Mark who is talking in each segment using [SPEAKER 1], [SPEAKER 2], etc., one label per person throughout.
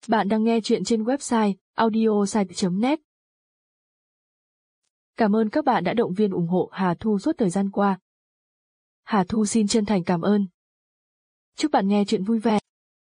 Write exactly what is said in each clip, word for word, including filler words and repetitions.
[SPEAKER 1] Bạn đang nghe chuyện trên website audiosite chấm net. Cảm ơn các bạn đã động viên ủng hộ Hà Thu suốt thời gian qua. Hà Thu xin chân thành cảm ơn. Chúc bạn nghe chuyện vui vẻ.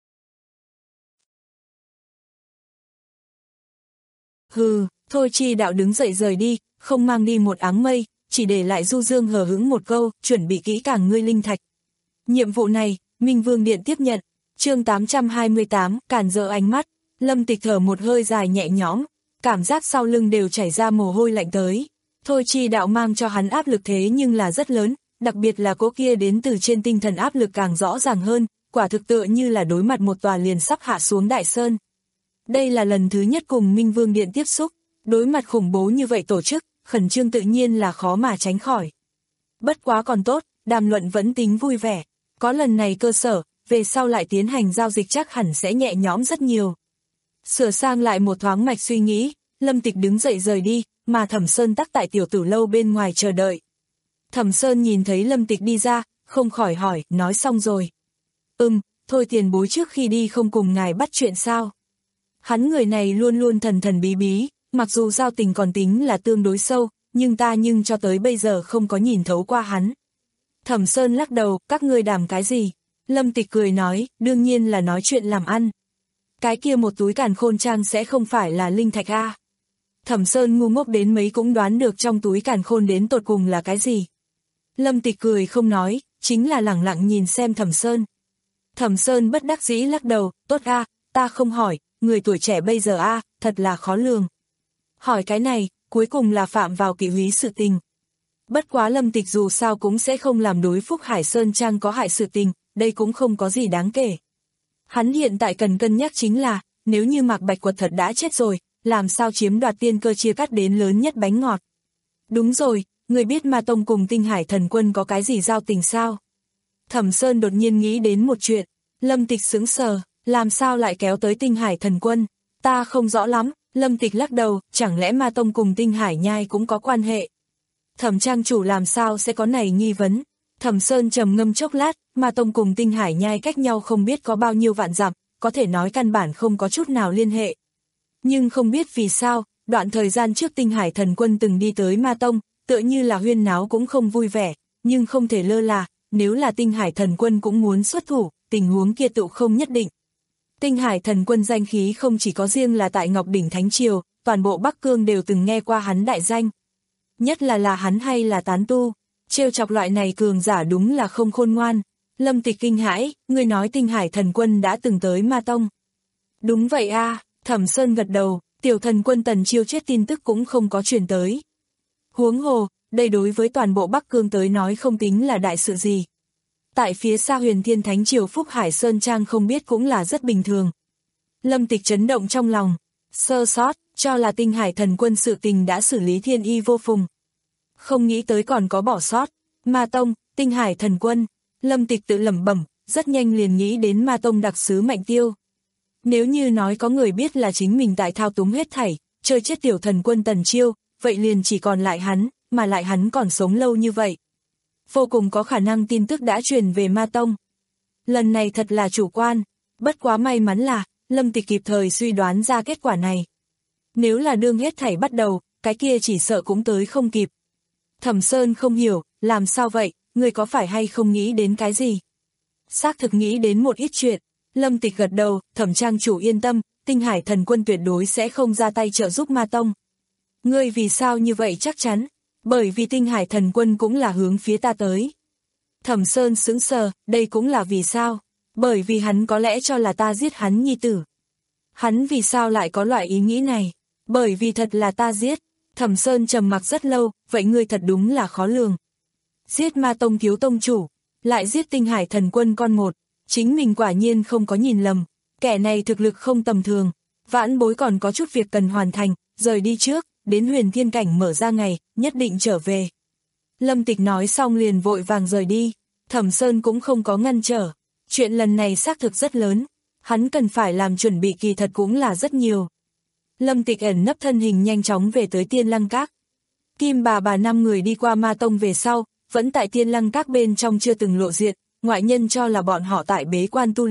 [SPEAKER 2] Hừ, thôi Chi Đạo đứng dậy rời đi, không mang đi một áng mây, chỉ để lại Du Dương hờ hững một câu, chuẩn bị kỹ càng ngươi linh thạch. Nhiệm vụ này, Minh Vương Điện tiếp nhận. Chương tám trăm hai mươi tám, cản rỡ ánh mắt. Lâm Tịch thở một hơi dài nhẹ nhõm, cảm giác sau lưng đều chảy ra mồ hôi lạnh tới. Thôi Chi Đạo mang cho hắn áp lực thế nhưng là rất lớn, đặc biệt là cỗ kia đến từ trên tinh thần áp lực càng rõ ràng hơn, quả thực tựa như là đối mặt một tòa liền sắp hạ xuống đại sơn. Đây là lần thứ nhất cùng Minh Vương Điện tiếp xúc, đối mặt khủng bố như vậy tổ chức, khẩn trương tự nhiên là khó mà tránh khỏi. Bất quá còn tốt, đàm luận vẫn tính vui vẻ, có lần này cơ sở, về sau lại tiến hành giao dịch chắc hẳn sẽ nhẹ nhõm rất nhiều. Sửa sang lại một thoáng mạch suy nghĩ, Lâm Tịch đứng dậy rời đi, mà Thẩm Sơn tắc tại tiểu tử lâu bên ngoài chờ đợi. Thẩm Sơn nhìn thấy Lâm Tịch đi ra, không khỏi hỏi, nói xong rồi. Ừm, thôi tiền bối trước khi đi không cùng ngài bắt chuyện sao? Hắn người này luôn luôn thần thần bí bí, mặc dù giao tình còn tính là tương đối sâu, nhưng ta nhưng cho tới bây giờ không có nhìn thấu qua hắn. Thẩm Sơn lắc đầu, các ngươi đàm cái gì? Lâm Tịch cười nói, đương nhiên là nói chuyện làm ăn. Cái kia một túi càn khôn trang sẽ không phải là linh thạch a? Thẩm Sơn ngu ngốc đến mấy cũng đoán được trong túi càn khôn đến tột cùng là cái gì. Lâm Tịch cười không nói, chính là lẳng lặng nhìn xem Thẩm Sơn. Thẩm Sơn bất đắc dĩ lắc đầu, tốt a, ta không hỏi, người tuổi trẻ bây giờ a, thật là khó lường. Hỏi cái này, cuối cùng là phạm vào kỷ húy sự tình. Bất quá Lâm Tịch dù sao cũng sẽ không làm đối Phúc Hải Sơn Trang có hại sự tình, đây cũng không có gì đáng kể. Hắn hiện tại cần cân nhắc chính là, nếu như Mạc Bạch Quật thật đã chết rồi, làm sao chiếm đoạt tiên cơ chia cắt đến lớn nhất bánh ngọt. Đúng rồi, người biết Ma Tông cùng Tinh Hải Thần Quân có cái gì giao tình sao? Thẩm Sơn đột nhiên nghĩ đến một chuyện, Lâm Tịch sững sờ, làm sao lại kéo tới Tinh Hải Thần Quân? Ta không rõ lắm, Lâm Tịch lắc đầu, chẳng lẽ Ma Tông cùng Tinh Hải Nhai cũng có quan hệ? Thẩm trang chủ làm sao sẽ có này nghi vấn? Thẩm Sơn trầm ngâm chốc lát, Ma Tông cùng Tinh Hải Nhai cách nhau không biết có bao nhiêu vạn dặm, có thể nói căn bản không có chút nào liên hệ. Nhưng không biết vì sao, đoạn thời gian trước Tinh Hải Thần Quân từng đi tới Ma Tông, tựa như là huyên náo cũng không vui vẻ, nhưng không thể lơ là, nếu là Tinh Hải Thần Quân cũng muốn xuất thủ, tình huống kia tựu không nhất định. Tinh Hải Thần Quân danh khí không chỉ có riêng là tại Ngọc Đỉnh Thánh Triều, toàn bộ Bắc Cương đều từng nghe qua hắn đại danh. Nhất là là hắn hay là tán tu, trêu chọc loại này cường giả đúng là không khôn ngoan. Lâm Tịch kinh hãi, ngươi nói Tinh Hải Thần Quân đã từng tới Ma Tông. Đúng vậy a, Thẩm Sơn gật đầu, tiểu thần quân Tần Chiêu chết tin tức cũng không có truyền tới. Huống hồ, đây đối với toàn bộ Bắc Cương tới nói không tính là đại sự gì. Tại phía xa Huyền Thiên Thánh Triều Phúc Hải Sơn Trang không biết cũng là rất bình thường. Lâm Tịch chấn động trong lòng, sơ sót, cho là Tinh Hải Thần Quân sự tình đã xử lý thiên y vô phùng. Không nghĩ tới còn có bỏ sót, Ma Tông, Tinh Hải Thần Quân, Lâm Tịch tự lẩm bẩm, rất nhanh liền nghĩ đến Ma Tông đặc sứ Mạnh Tiêu. Nếu như nói có người biết là chính mình tại thao túng hết thảy, chơi chết tiểu thần quân Tần Chiêu, vậy liền chỉ còn lại hắn, mà lại hắn còn sống lâu như vậy. Vô cùng có khả năng tin tức đã truyền về Ma Tông. Lần này thật là chủ quan, bất quá may mắn là, Lâm Tịch kịp thời suy đoán ra kết quả này. Nếu là đương hết thảy bắt đầu, cái kia chỉ sợ cũng tới không kịp. Thẩm Sơn không hiểu, làm sao vậy, người có phải hay không nghĩ đến cái gì? Xác thực nghĩ đến một ít chuyện, Lâm Tịch gật đầu, Thẩm trang chủ yên tâm, Tinh Hải Thần Quân tuyệt đối sẽ không ra tay trợ giúp Ma Tông. Ngươi vì sao như vậy chắc chắn? Bởi vì Tinh Hải Thần Quân cũng là hướng phía ta tới. Thẩm Sơn sững sờ, đây cũng là vì sao? Bởi vì hắn có lẽ cho là ta giết hắn nhi tử. Hắn vì sao lại có loại ý nghĩ này? Bởi vì thật là ta giết. Thẩm Sơn trầm mặc rất lâu, vậy ngươi thật đúng là khó lường. Giết Ma Tông thiếu tông chủ, lại giết Tinh Hải Thần Quân con một, chính mình quả nhiên không có nhìn lầm, kẻ này thực lực không tầm thường, vãn bối còn có chút việc cần hoàn thành, rời đi trước, đến Huyền Thiên Cảnh mở ra ngày, nhất định trở về. Lâm Tịch nói xong liền vội vàng rời đi, Thẩm Sơn cũng không có ngăn trở, chuyện lần này xác thực rất lớn, hắn cần phải làm chuẩn bị kỳ thật cũng là rất nhiều. Lâm Tịch ẩn nấp thân hình nhanh chóng về tới Tiên Lăng Các. Kim bà bà năm người đi qua Ma Tông về sau, vẫn tại Tiên Lăng Các bên trong chưa từng lộ diện, ngoại nhân cho là bọn họ tại bế quan tu luyện,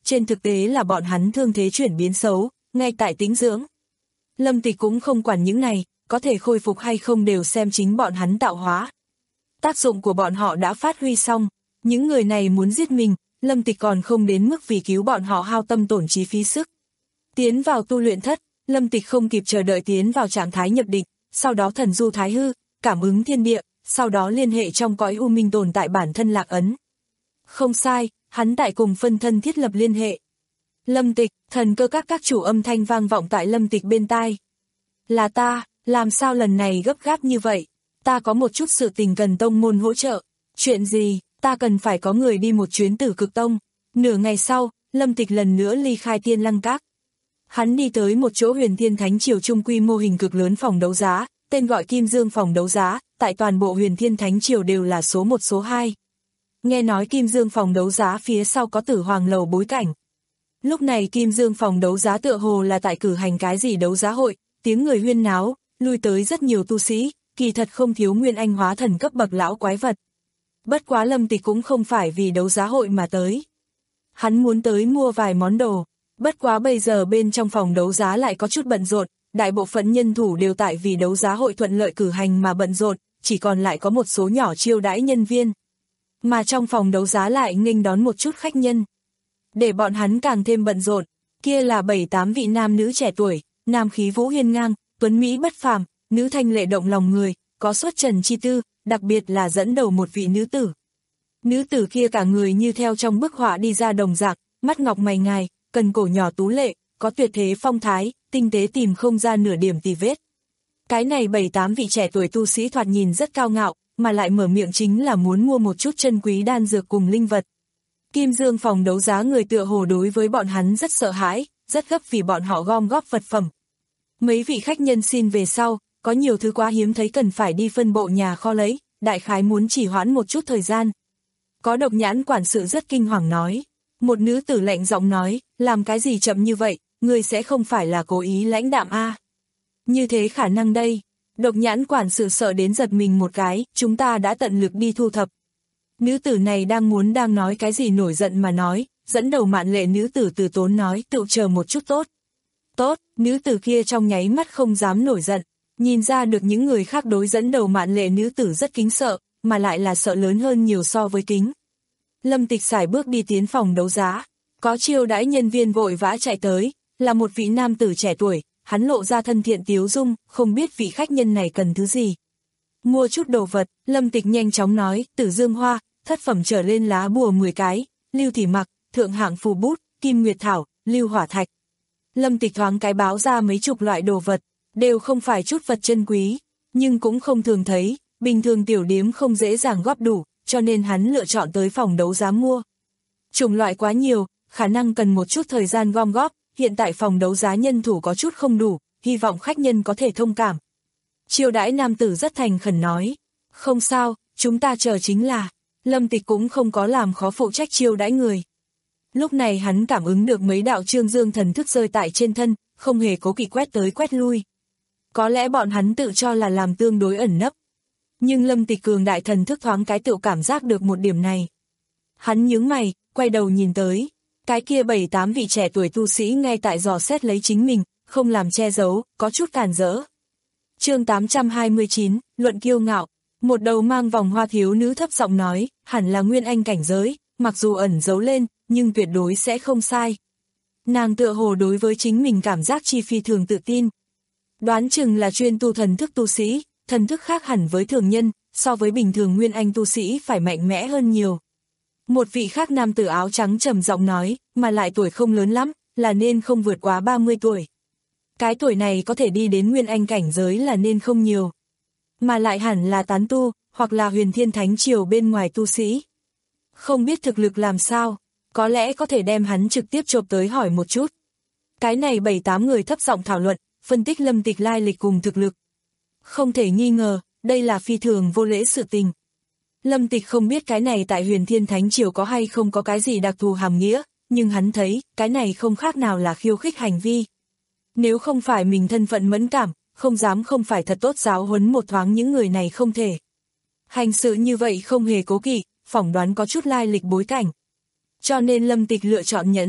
[SPEAKER 2] trên thực tế là bọn hắn thương thế chuyển biến xấu, ngay tại tĩnh dưỡng. Lâm Tịch cũng không quản những này, có thể khôi phục hay không đều xem chính bọn hắn tạo hóa. Tác dụng của bọn họ đã phát huy xong, những người này muốn giết mình, Lâm Tịch còn không đến mức vì cứu bọn họ hao tâm tổn trí phí sức. Tiến vào tu luyện thất, Lâm Tịch không kịp chờ đợi tiến vào trạng thái nhập định, sau đó thần du thái hư, cảm ứng thiên địa, sau đó liên hệ trong cõi u minh tồn tại bản thân lạc ấn. Không sai, hắn tại cùng phân thân thiết lập liên hệ. Lâm Tịch, thần cơ các các chủ âm thanh vang vọng tại Lâm Tịch bên tai. Là ta, làm sao lần này gấp gáp như vậy? Ta có một chút sự tình cần tông môn hỗ trợ. Chuyện gì? Ta cần phải có người đi một chuyến Tử Cực Tông. Nửa ngày sau, Lâm Tịch lần nữa ly khai Tiên Lăng Các. Hắn đi tới một chỗ Huyền Thiên Thánh Triều trung quy mô hình cực lớn phòng đấu giá, tên gọi Kim Dương phòng đấu giá, tại toàn bộ Huyền Thiên Thánh Triều đều là số một số hai. Nghe nói Kim Dương phòng đấu giá phía sau có Tử Hoàng lầu bối cảnh. Lúc này Kim Dương phòng đấu giá tựa hồ là tại cử hành cái gì đấu giá hội, tiếng người huyên náo, lui tới rất nhiều tu sĩ, kỳ thật không thiếu nguyên anh hóa thần cấp bậc lão quái vật. Bất quá Lâm Tịch cũng không phải vì đấu giá hội mà tới. Hắn muốn tới mua vài món đồ, bất quá bây giờ bên trong phòng đấu giá lại có chút bận rộn, đại bộ phận nhân thủ đều tại vì đấu giá hội thuận lợi cử hành mà bận rộn, chỉ còn lại có một số nhỏ chiêu đãi nhân viên. Mà trong phòng đấu giá lại nghênh đón một chút khách nhân. Để bọn hắn càng thêm bận rộn, kia là bảy tám vị nam nữ trẻ tuổi, nam khí vũ hiên ngang, tuấn mỹ bất phàm, nữ thanh lệ động lòng người, có xuất trần chi tư, đặc biệt là dẫn đầu một vị nữ tử. Nữ tử kia cả người như theo trong bức họa đi ra đồng dạng, mắt ngọc mày ngài, cần cổ nhỏ tú lệ, có tuyệt thế phong thái, tinh tế tìm không ra nửa điểm tì vết. Cái này bảy tám vị trẻ tuổi tu sĩ thoạt nhìn rất cao ngạo, mà lại mở miệng chính là muốn mua một chút chân quý đan dược cùng linh vật. Kim Dương phòng đấu giá người tựa hồ đối với bọn hắn rất sợ hãi, rất gấp vì bọn họ gom góp vật phẩm. Mấy vị khách nhân xin về sau, có nhiều thứ quá hiếm thấy cần phải đi phân bộ nhà kho lấy, đại khái muốn chỉ hoãn một chút thời gian. Có độc nhãn quản sự rất kinh hoàng nói. Một nữ tử lạnh giọng nói, làm cái gì chậm như vậy, người sẽ không phải là cố ý lãnh đạm a? Như thế khả năng đây. Độc nhãn quản sự sợ đến giật mình một cái, chúng ta đã tận lực đi thu thập. Nữ tử này đang muốn đang nói cái gì nổi giận mà nói, dẫn đầu mạn lệ nữ tử từ tốn nói tự chờ một chút tốt. Tốt, nữ tử kia trong nháy mắt không dám nổi giận, nhìn ra được những người khác đối dẫn đầu mạn lệ nữ tử rất kính sợ, mà lại là sợ lớn hơn nhiều so với kính. Lâm Tịch sải bước đi tiến phòng đấu giá, có chiêu đãi nhân viên vội vã chạy tới, là một vị nam tử trẻ tuổi, hắn lộ ra thân thiện tiếu dung, không biết vị khách nhân này cần thứ gì. Mua chút đồ vật, Lâm Tịch nhanh chóng nói, Tử Dương hoa, thất phẩm trở lên lá bùa mười cái, lưu thủy mặc, thượng hạng phù bút, kim nguyệt thảo, lưu hỏa thạch. Lâm Tịch thoáng cái báo ra mấy chục loại đồ vật, đều không phải chút vật chân quý, nhưng cũng không thường thấy, bình thường tiểu điếm không dễ dàng góp đủ, cho nên hắn lựa chọn tới phòng đấu giá mua. Chủng loại quá nhiều, khả năng cần một chút thời gian gom góp, hiện tại phòng đấu giá nhân thủ có chút không đủ, hy vọng khách nhân có thể thông cảm. Chiêu đãi nam tử rất thành khẩn nói, không sao, chúng ta chờ chính là, Lâm Tịch cũng không có làm khó phụ trách chiêu đãi người. Lúc này hắn cảm ứng được mấy đạo trương dương thần thức rơi tại trên thân, không hề cố kỵ quét tới quét lui. Có lẽ bọn hắn tự cho là làm tương đối ẩn nấp. Nhưng Lâm Tịch cường đại thần thức thoáng cái tự cảm giác được một điểm này. Hắn nhướng mày, quay đầu nhìn tới. Cái kia bảy tám vị trẻ tuổi tu sĩ ngay tại dò xét lấy chính mình, không làm che giấu, có chút cản rỡ. Chương tám trăm hai mươi chín, luận kiêu ngạo. Một đầu mang vòng hoa thiếu nữ thấp giọng nói, hẳn là nguyên anh cảnh giới, mặc dù ẩn giấu lên, nhưng tuyệt đối sẽ không sai. Nàng tựa hồ đối với chính mình cảm giác chi phi thường tự tin. Đoán chừng là chuyên tu thần thức tu sĩ, thần thức khác hẳn với thường nhân, so với bình thường nguyên anh tu sĩ phải mạnh mẽ hơn nhiều. Một vị khác nam tử áo trắng trầm giọng nói, mà lại tuổi không lớn lắm, là nên không vượt quá ba mươi tuổi. Cái tuổi này có thể đi đến nguyên anh cảnh giới là nên không nhiều. Mà lại hẳn là tán tu, hoặc là huyền thiên thánh triều bên ngoài tu sĩ. Không biết thực lực làm sao, có lẽ có thể đem hắn trực tiếp chộp tới hỏi một chút. Cái này bảy tám người thấp giọng thảo luận, phân tích Lâm Tịch lai lịch cùng thực lực. Không thể nghi ngờ, đây là phi thường vô lễ sự tình. Lâm Tịch không biết cái này tại huyền thiên thánh triều có hay không có cái gì đặc thù hàm nghĩa, nhưng hắn thấy, cái này không khác nào là khiêu khích hành vi. Nếu không phải mình thân phận mẫn cảm, không dám không phải thật tốt giáo huấn một thoáng những người này không thể. Hành sự như vậy không hề cố kỵ, phỏng đoán có chút lai lịch bối cảnh. Cho nên Lâm Tịch lựa chọn nhẫn,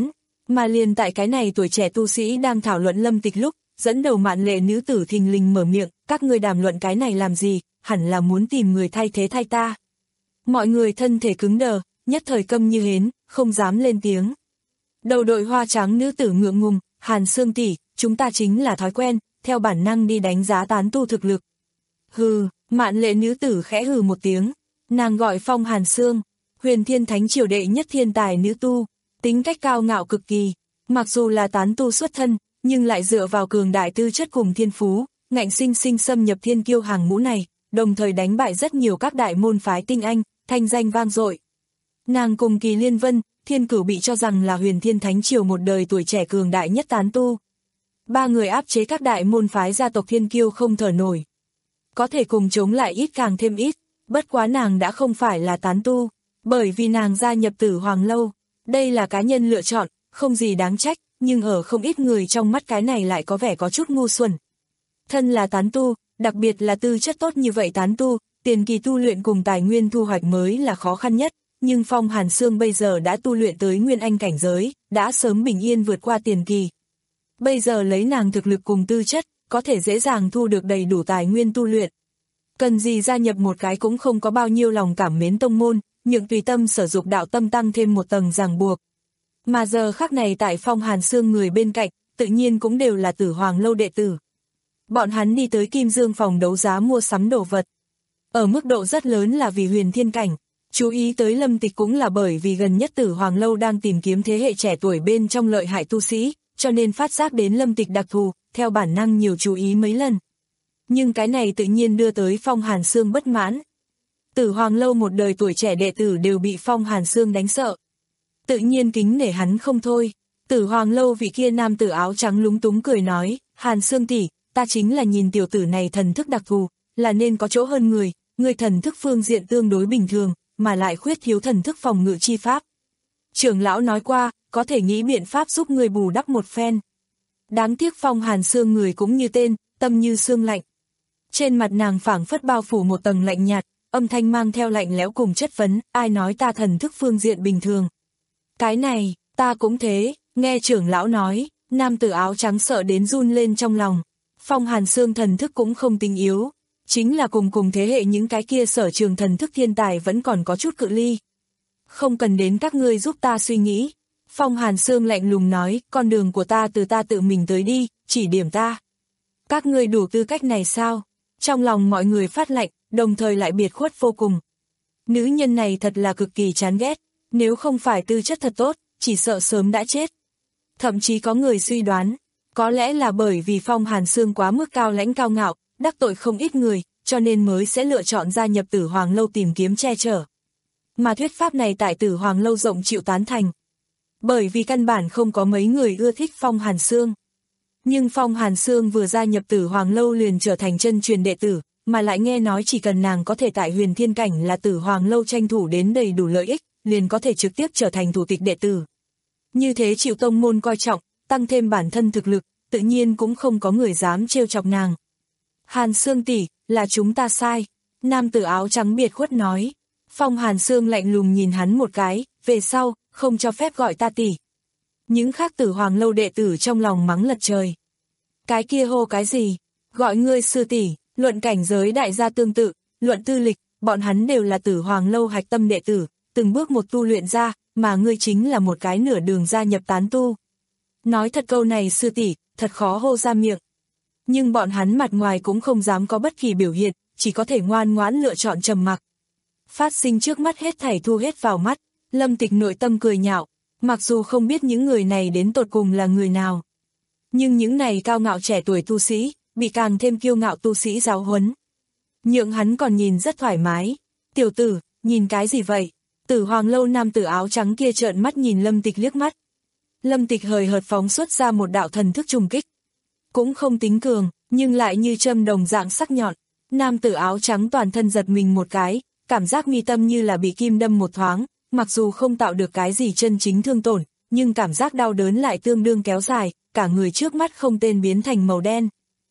[SPEAKER 2] Mà liền tại cái này tuổi trẻ tu sĩ đang thảo luận Lâm Tịch lúc, dẫn đầu Mạn Lệ nữ tử thình lình mở miệng, các ngươi đàm luận cái này làm gì, hẳn là muốn tìm người thay thế thay ta. Mọi người thân thể cứng đờ, nhất thời câm như hến, không dám lên tiếng. Đầu đội hoa trắng nữ tử ngượng ngùng, Hàn Sương tỷ, chúng ta chính là thói quen, theo bản năng đi đánh giá tán tu thực lực. Hừ, Mạn Lệ nữ tử khẽ hừ một tiếng, nàng gọi Phong Hàn Sương, Huyền Thiên Thánh triều đệ nhất thiên tài nữ tu, tính cách cao ngạo cực kỳ, mặc dù là tán tu xuất thân, nhưng lại dựa vào cường đại tư chất cùng thiên phú, ngạnh sinh sinh xâm nhập thiên kiêu hàng ngũ này, đồng thời đánh bại rất nhiều các đại môn phái tinh anh, thanh danh vang dội. Nàng cùng Kỳ Liên Vân, Thiên Cửu bị cho rằng là Huyền Thiên Thánh triều một đời tuổi trẻ cường đại nhất tán tu. Ba người áp chế các đại môn phái gia tộc thiên kiêu không thở nổi. Có thể cùng chống lại ít càng thêm ít, bất quá nàng đã không phải là tán tu, bởi vì nàng gia nhập Tử Hoàng Lâu. Đây là cá nhân lựa chọn, không gì đáng trách, nhưng ở không ít người trong mắt cái này lại có vẻ có chút ngu xuẩn. Thân là tán tu, đặc biệt là tư chất tốt như vậy tán tu, tiền kỳ tu luyện cùng tài nguyên thu hoạch mới là khó khăn nhất, nhưng Phong Hàn Sương bây giờ đã tu luyện tới nguyên anh cảnh giới, đã sớm bình yên vượt qua tiền kỳ. Bây giờ lấy nàng thực lực cùng tư chất, có thể dễ dàng thu được đầy đủ tài nguyên tu luyện. Cần gì gia nhập một cái cũng không có bao nhiêu lòng cảm mến tông môn, nhượng tùy tâm sở dục đạo tâm tăng thêm một tầng ràng buộc. Mà giờ khắc này tại Phong Hàn Sương người bên cạnh, tự nhiên cũng đều là Tử Hoàng Lâu đệ tử. Bọn hắn đi tới Kim Dương phòng đấu giá mua sắm đồ vật. Ở mức độ rất lớn là vì Huyền Thiên cảnh, chú ý tới Lâm Tịch cũng là bởi vì gần nhất Tử Hoàng Lâu đang tìm kiếm thế hệ trẻ tuổi bên trong lợi hại tu sĩ, cho nên phát giác đến Lâm Tịch đặc thù, theo bản năng nhiều chú ý mấy lần. Nhưng cái này tự nhiên đưa tới Phong Hàn Sương bất mãn. Tử Hoàng Lâu một đời tuổi trẻ đệ tử đều bị Phong Hàn Sương đánh sợ. Tự nhiên kính nể hắn không thôi. Tử Hoàng Lâu vị kia nam tử áo trắng lúng túng cười nói, Hàn Sương tỷ, ta chính là nhìn tiểu tử này thần thức đặc thù, là nên có chỗ hơn người, người thần thức phương diện tương đối bình thường, mà lại khuyết thiếu thần thức phòng ngự chi pháp. Trưởng lão nói qua, có thể nghĩ biện pháp giúp người bù đắp một phen. Đáng tiếc Phong Hàn Sương người cũng như tên, tâm như xương lạnh. Trên mặt nàng phảng phất bao phủ một tầng lạnh nhạt, âm thanh mang theo lạnh lẽo cùng chất vấn, ai nói ta thần thức phương diện bình thường. Cái này, ta cũng thế, nghe trưởng lão nói, nam tử áo trắng sợ đến run lên trong lòng. Phong Hàn Sương thần thức cũng không tinh yếu, chính là cùng cùng thế hệ những cái kia sở trường thần thức thiên tài vẫn còn có chút cự ly. Không cần đến các ngươi giúp ta suy nghĩ. Phong Hàn Sương lạnh lùng nói, con đường của ta từ ta tự mình tới đi, chỉ điểm ta. Các ngươi đủ tư cách này sao? Trong lòng mọi người phát lạnh, đồng thời lại biệt khuất vô cùng. Nữ nhân này thật là cực kỳ chán ghét, nếu không phải tư chất thật tốt, chỉ sợ sớm đã chết. Thậm chí có người suy đoán, có lẽ là bởi vì Phong Hàn Sương quá mức cao lãnh cao ngạo, đắc tội không ít người, cho nên mới sẽ lựa chọn gia nhập Tử Hoàng Lâu tìm kiếm che chở. Mà thuyết pháp này tại Tử Hoàng Lâu rộng chịu tán thành. Bởi vì căn bản không có mấy người ưa thích Phong Hàn Sương. Nhưng Phong Hàn Sương vừa gia nhập Tử Hoàng Lâu liền trở thành chân truyền đệ tử, mà lại nghe nói chỉ cần nàng có thể tại Huyền Thiên cảnh là Tử Hoàng Lâu tranh thủ đến đầy đủ lợi ích, liền có thể trực tiếp trở thành thủ tịch đệ tử. Như thế chịu tông môn coi trọng, tăng thêm bản thân thực lực, tự nhiên cũng không có người dám trêu chọc nàng. Hàn Sương tỷ, là chúng ta sai, nam tử áo trắng biệt khuất nói. Phong Hàn Sương lạnh lùng nhìn hắn một cái, về sau, không cho phép gọi ta tỷ. Những khác Tử Hoàng Lâu đệ tử trong lòng mắng lật trời. Cái kia hô cái gì? Gọi ngươi sư tỷ, luận cảnh giới đại gia tương tự, luận tư lịch, bọn hắn đều là Tử Hoàng Lâu hạch tâm đệ tử, từng bước một tu luyện ra, mà ngươi chính là một cái nửa đường gia nhập tán tu. Nói thật câu này sư tỷ, thật khó hô ra miệng. Nhưng bọn hắn mặt ngoài cũng không dám có bất kỳ biểu hiện, chỉ có thể ngoan ngoãn lựa chọn trầm mặc. Phát sinh trước mắt hết thảy thu hết vào mắt, Lâm Tịch nội tâm cười nhạo, mặc dù không biết những người này đến tột cùng là người nào. Nhưng những này cao ngạo trẻ tuổi tu sĩ, bị càng thêm kiêu ngạo tu sĩ giáo huấn. Nhượng hắn còn nhìn rất thoải mái. Tiểu tử, nhìn cái gì vậy? Tử Hoàng Lâu nam tử áo trắng kia trợn mắt nhìn Lâm Tịch liếc mắt. Lâm Tịch hời hợt phóng xuất ra một đạo thần thức trùng kích. Cũng không tính cường, nhưng lại như châm đồng dạng sắc nhọn. Nam tử áo trắng toàn thân giật mình một cái, cảm giác mi tâm như là bị kim đâm một thoáng, mặc dù không tạo được cái gì chân chính thương tổn, nhưng cảm giác đau đớn lại tương đương kéo dài, cả người trước mắt không tên biến thành màu đen.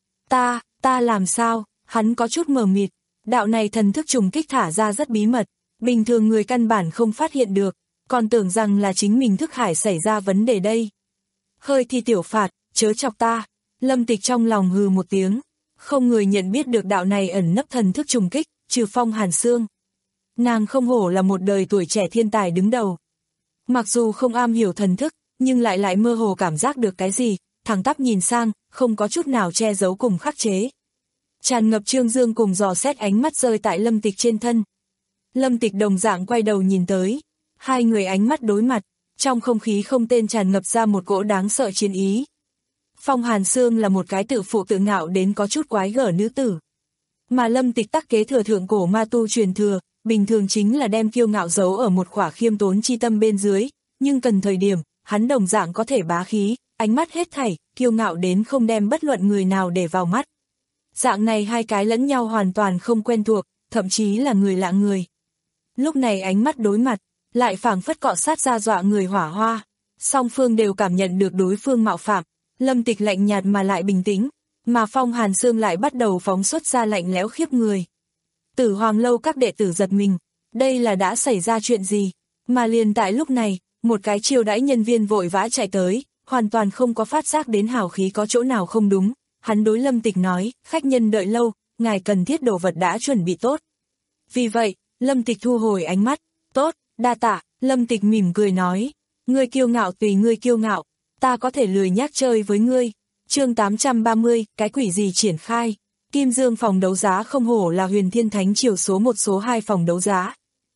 [SPEAKER 2] Ta, ta làm sao? Hắn có chút mờ mịt, đạo này thần thức trùng kích thả ra rất bí mật, bình thường người căn bản không phát hiện được, còn tưởng rằng là chính mình thức hải xảy ra vấn đề đây. hơi thi tiểu phạt, chớ chọc ta. Lâm Tịch trong lòng hừ một tiếng, không người nhận biết được đạo này ẩn nấp thần thức trùng kích, trừ Phong Hàn Sương. Nàng không hổ là một đời tuổi trẻ thiên tài đứng đầu. Mặc dù không am hiểu thần thức, nhưng lại lại mơ hồ cảm giác được cái gì, thẳng tắp nhìn sang, không có chút nào che giấu cùng khắc chế. Tràn ngập trương dương cùng dò xét ánh mắt rơi tại Lâm Tịch trên thân. Lâm Tịch đồng dạng quay đầu nhìn tới, hai người ánh mắt đối mặt, trong không khí không tên tràn ngập ra một cỗ đáng sợ chiến ý. Phong Hàn Sương là một cái tự phụ tự ngạo đến có chút quái gở nữ tử. Mà Lâm Tịch tắc kế thừa thượng cổ ma tu truyền thừa, bình thường chính là đem kiêu ngạo giấu ở một khỏa khiêm tốn chi tâm bên dưới, nhưng cần thời điểm, hắn đồng dạng có thể bá khí, ánh mắt hết thảy, kiêu ngạo đến không đem bất luận người nào để vào mắt. Dạng này hai cái lẫn nhau hoàn toàn không quen thuộc, thậm chí là người lạ người. Lúc này ánh mắt đối mặt, lại phảng phất cọ sát ra dọa người hỏa hoa. Song phương đều cảm nhận được đối phương mạo phạm, Lâm Tịch lạnh nhạt mà lại bình tĩnh, mà Phong Hàn Sương lại bắt đầu phóng xuất ra lạnh lẽo khiếp người. Tử Hoàng lâu các đệ tử giật mình, đây là đã xảy ra chuyện gì? Mà liền tại lúc này, một cái chiêu đãi nhân viên vội vã chạy tới, hoàn toàn không có phát giác đến hào khí có chỗ nào không đúng. Hắn đối Lâm Tịch nói, khách nhân đợi lâu, ngài cần thiết đồ vật đã chuẩn bị tốt. Vì vậy, Lâm Tịch thu hồi ánh mắt, tốt, đa tạ. Lâm Tịch mỉm cười nói, ngươi kiêu ngạo tùy ngươi kiêu ngạo, ta có thể lười nhác chơi với ngươi. Chương tám trăm ba mươi, cái quỷ gì triển khai. Kim Dương phòng đấu giá không hổ là Huyền Thiên Thánh Triều số một số hai phòng đấu giá.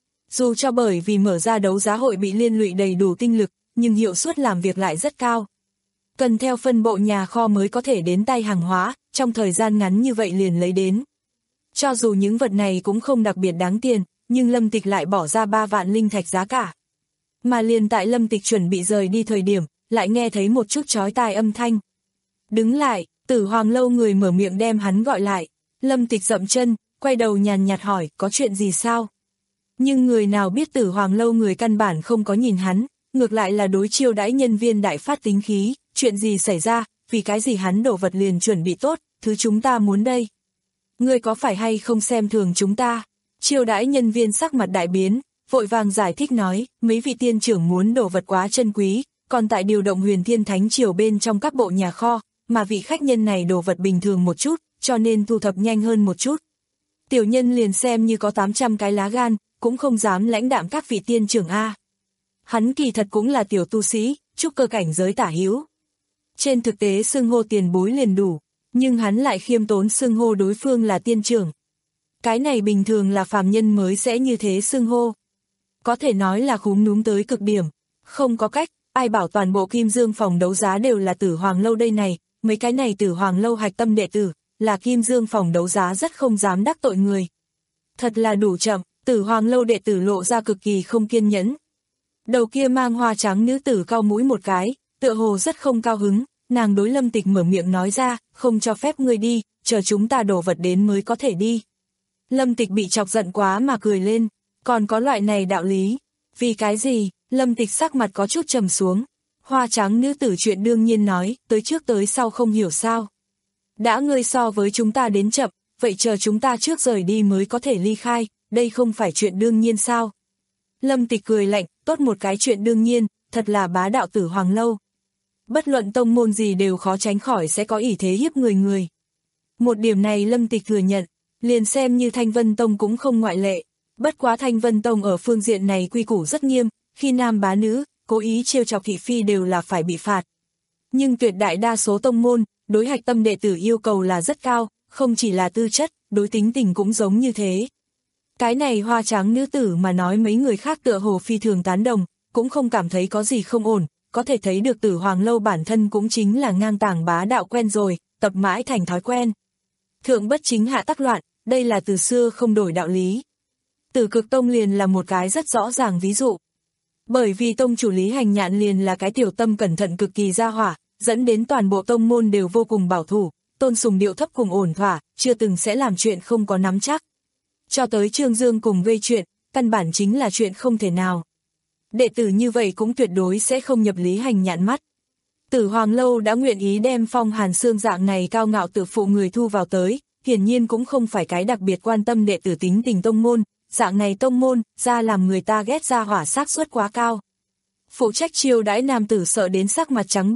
[SPEAKER 2] Dù cho bởi vì mở ra đấu giá hội bị liên lụy đầy đủ tinh lực, nhưng hiệu suất làm việc lại rất cao. Cần theo phân bộ nhà kho mới có thể đến tay hàng hóa, trong thời gian ngắn như vậy liền lấy đến. Cho dù những vật này cũng không đặc biệt đáng tiền, nhưng Lâm Tịch lại bỏ ra ba vạn linh thạch giá cả. Mà liền tại Lâm Tịch chuẩn bị rời đi thời điểm, lại nghe thấy một chút chói tai âm thanh. Đứng lại, Tử Hoàng lâu người mở miệng đem hắn gọi lại. Lâm Tịch dậm chân, quay đầu nhàn nhạt hỏi, có chuyện gì sao? Nhưng người nào biết Tử Hoàng lâu người căn bản không có nhìn hắn, ngược lại là đối chiêu đãi nhân viên đại phát tính khí, chuyện gì xảy ra, vì cái gì hắn đổ vật liền chuẩn bị tốt, thứ chúng ta muốn đây. Ngươi có phải hay không xem thường chúng ta? Chiêu đãi nhân viên sắc mặt đại biến, vội vàng giải thích nói, mấy vị tiên trưởng muốn đổ vật quá chân quý, còn tại điều động Huyền Thiên Thánh Triều bên trong các bộ nhà kho, mà vị khách nhân này đồ vật bình thường một chút, cho nên thu thập nhanh hơn một chút. Tiểu nhân liền xem như có tám trăm cái lá gan, cũng không dám lãnh đạm các vị tiên trưởng A. Hắn kỳ thật cũng là tiểu tu sĩ, trúc cơ cảnh giới tả hữu. Trên thực tế xưng hô tiền bối liền đủ, nhưng hắn lại khiêm tốn xưng hô đối phương là tiên trưởng. Cái này bình thường là phàm nhân mới sẽ như thế xưng hô. Có thể nói là khúm núm tới cực điểm, không có cách, ai bảo toàn bộ Kim Dương phòng đấu giá đều là Tử Hoàng lâu đây này, mấy cái này Tử Hoàng lâu hạch tâm đệ tử, là Kim Dương phòng đấu giá rất không dám đắc tội người. Thật là đủ chậm, Tử Hoàng lâu đệ tử lộ ra cực kỳ không kiên nhẫn. Đầu kia mang hoa trắng nữ tử cau mũi một cái, tựa hồ rất không cao hứng, nàng đối Lâm Tịch mở miệng nói ra, không cho phép ngươi đi, chờ chúng ta đổ vật đến mới có thể đi. Lâm Tịch bị chọc giận quá mà cười lên, còn có loại này đạo lý. Vì cái gì? Lâm Tịch sắc mặt có chút trầm xuống. Hoa trắng nữ tử chuyện đương nhiên nói, tới trước tới sau không hiểu sao. Đã ngươi so với chúng ta đến chậm, vậy chờ chúng ta trước rời đi mới có thể ly khai, đây không phải chuyện đương nhiên sao? Lâm Tịch cười lạnh, tốt một cái chuyện đương nhiên, thật là bá đạo Tử Hoàng lâu. Bất luận tông môn gì đều khó tránh khỏi sẽ có ỷ thế hiếp người người. Một điểm này Lâm Tịch thừa nhận, liền xem như Thanh Vân Tông cũng không ngoại lệ. Bất quá Thanh Vân Tông ở phương diện này quy củ rất nghiêm, khi nam bá nữ, cố ý trêu chọc thị phi đều là phải bị phạt. Nhưng tuyệt đại đa số tông môn, đối hạch tâm đệ tử yêu cầu là rất cao, không chỉ là tư chất, đối tính tình cũng giống như thế. Cái này hoa trắng nữ tử mà nói mấy người khác tựa hồ phi thường tán đồng, cũng không cảm thấy có gì không ổn, có thể thấy được Tử Hoàng lâu bản thân cũng chính là ngang tàng bá đạo quen rồi, tập mãi thành thói quen. Thượng bất chính hạ tắc loạn, đây là từ xưa không đổi đạo lý. Tử Cực Tông liền là một cái rất rõ ràng ví dụ. Bởi vì tông chủ Lý Hành Nhạn liền là cái tiểu tâm cẩn thận cực kỳ gia hỏa, dẫn đến toàn bộ tông môn đều vô cùng bảo thủ, tôn sùng điệu thấp cùng ổn thỏa, chưa từng sẽ làm chuyện không có nắm chắc. Cho tới Trương Dương cùng gây chuyện, căn bản chính là chuyện không thể nào. Đệ tử như vậy cũng tuyệt đối sẽ không nhập Lý Hành Nhạn mắt. Tử Hoàng lâu đã nguyện ý đem Phong Hàn Sương dạng này cao ngạo tự phụ người thu vào tới, hiển nhiên cũng không phải cái đặc biệt quan tâm đệ tử tính tình tông môn, dạng này tông môn, ra làm người ta ghét ra hỏa xác suất quá cao. Phụ trách chiêu đãi nam tử sợ đến sắc mặt trắng bệch,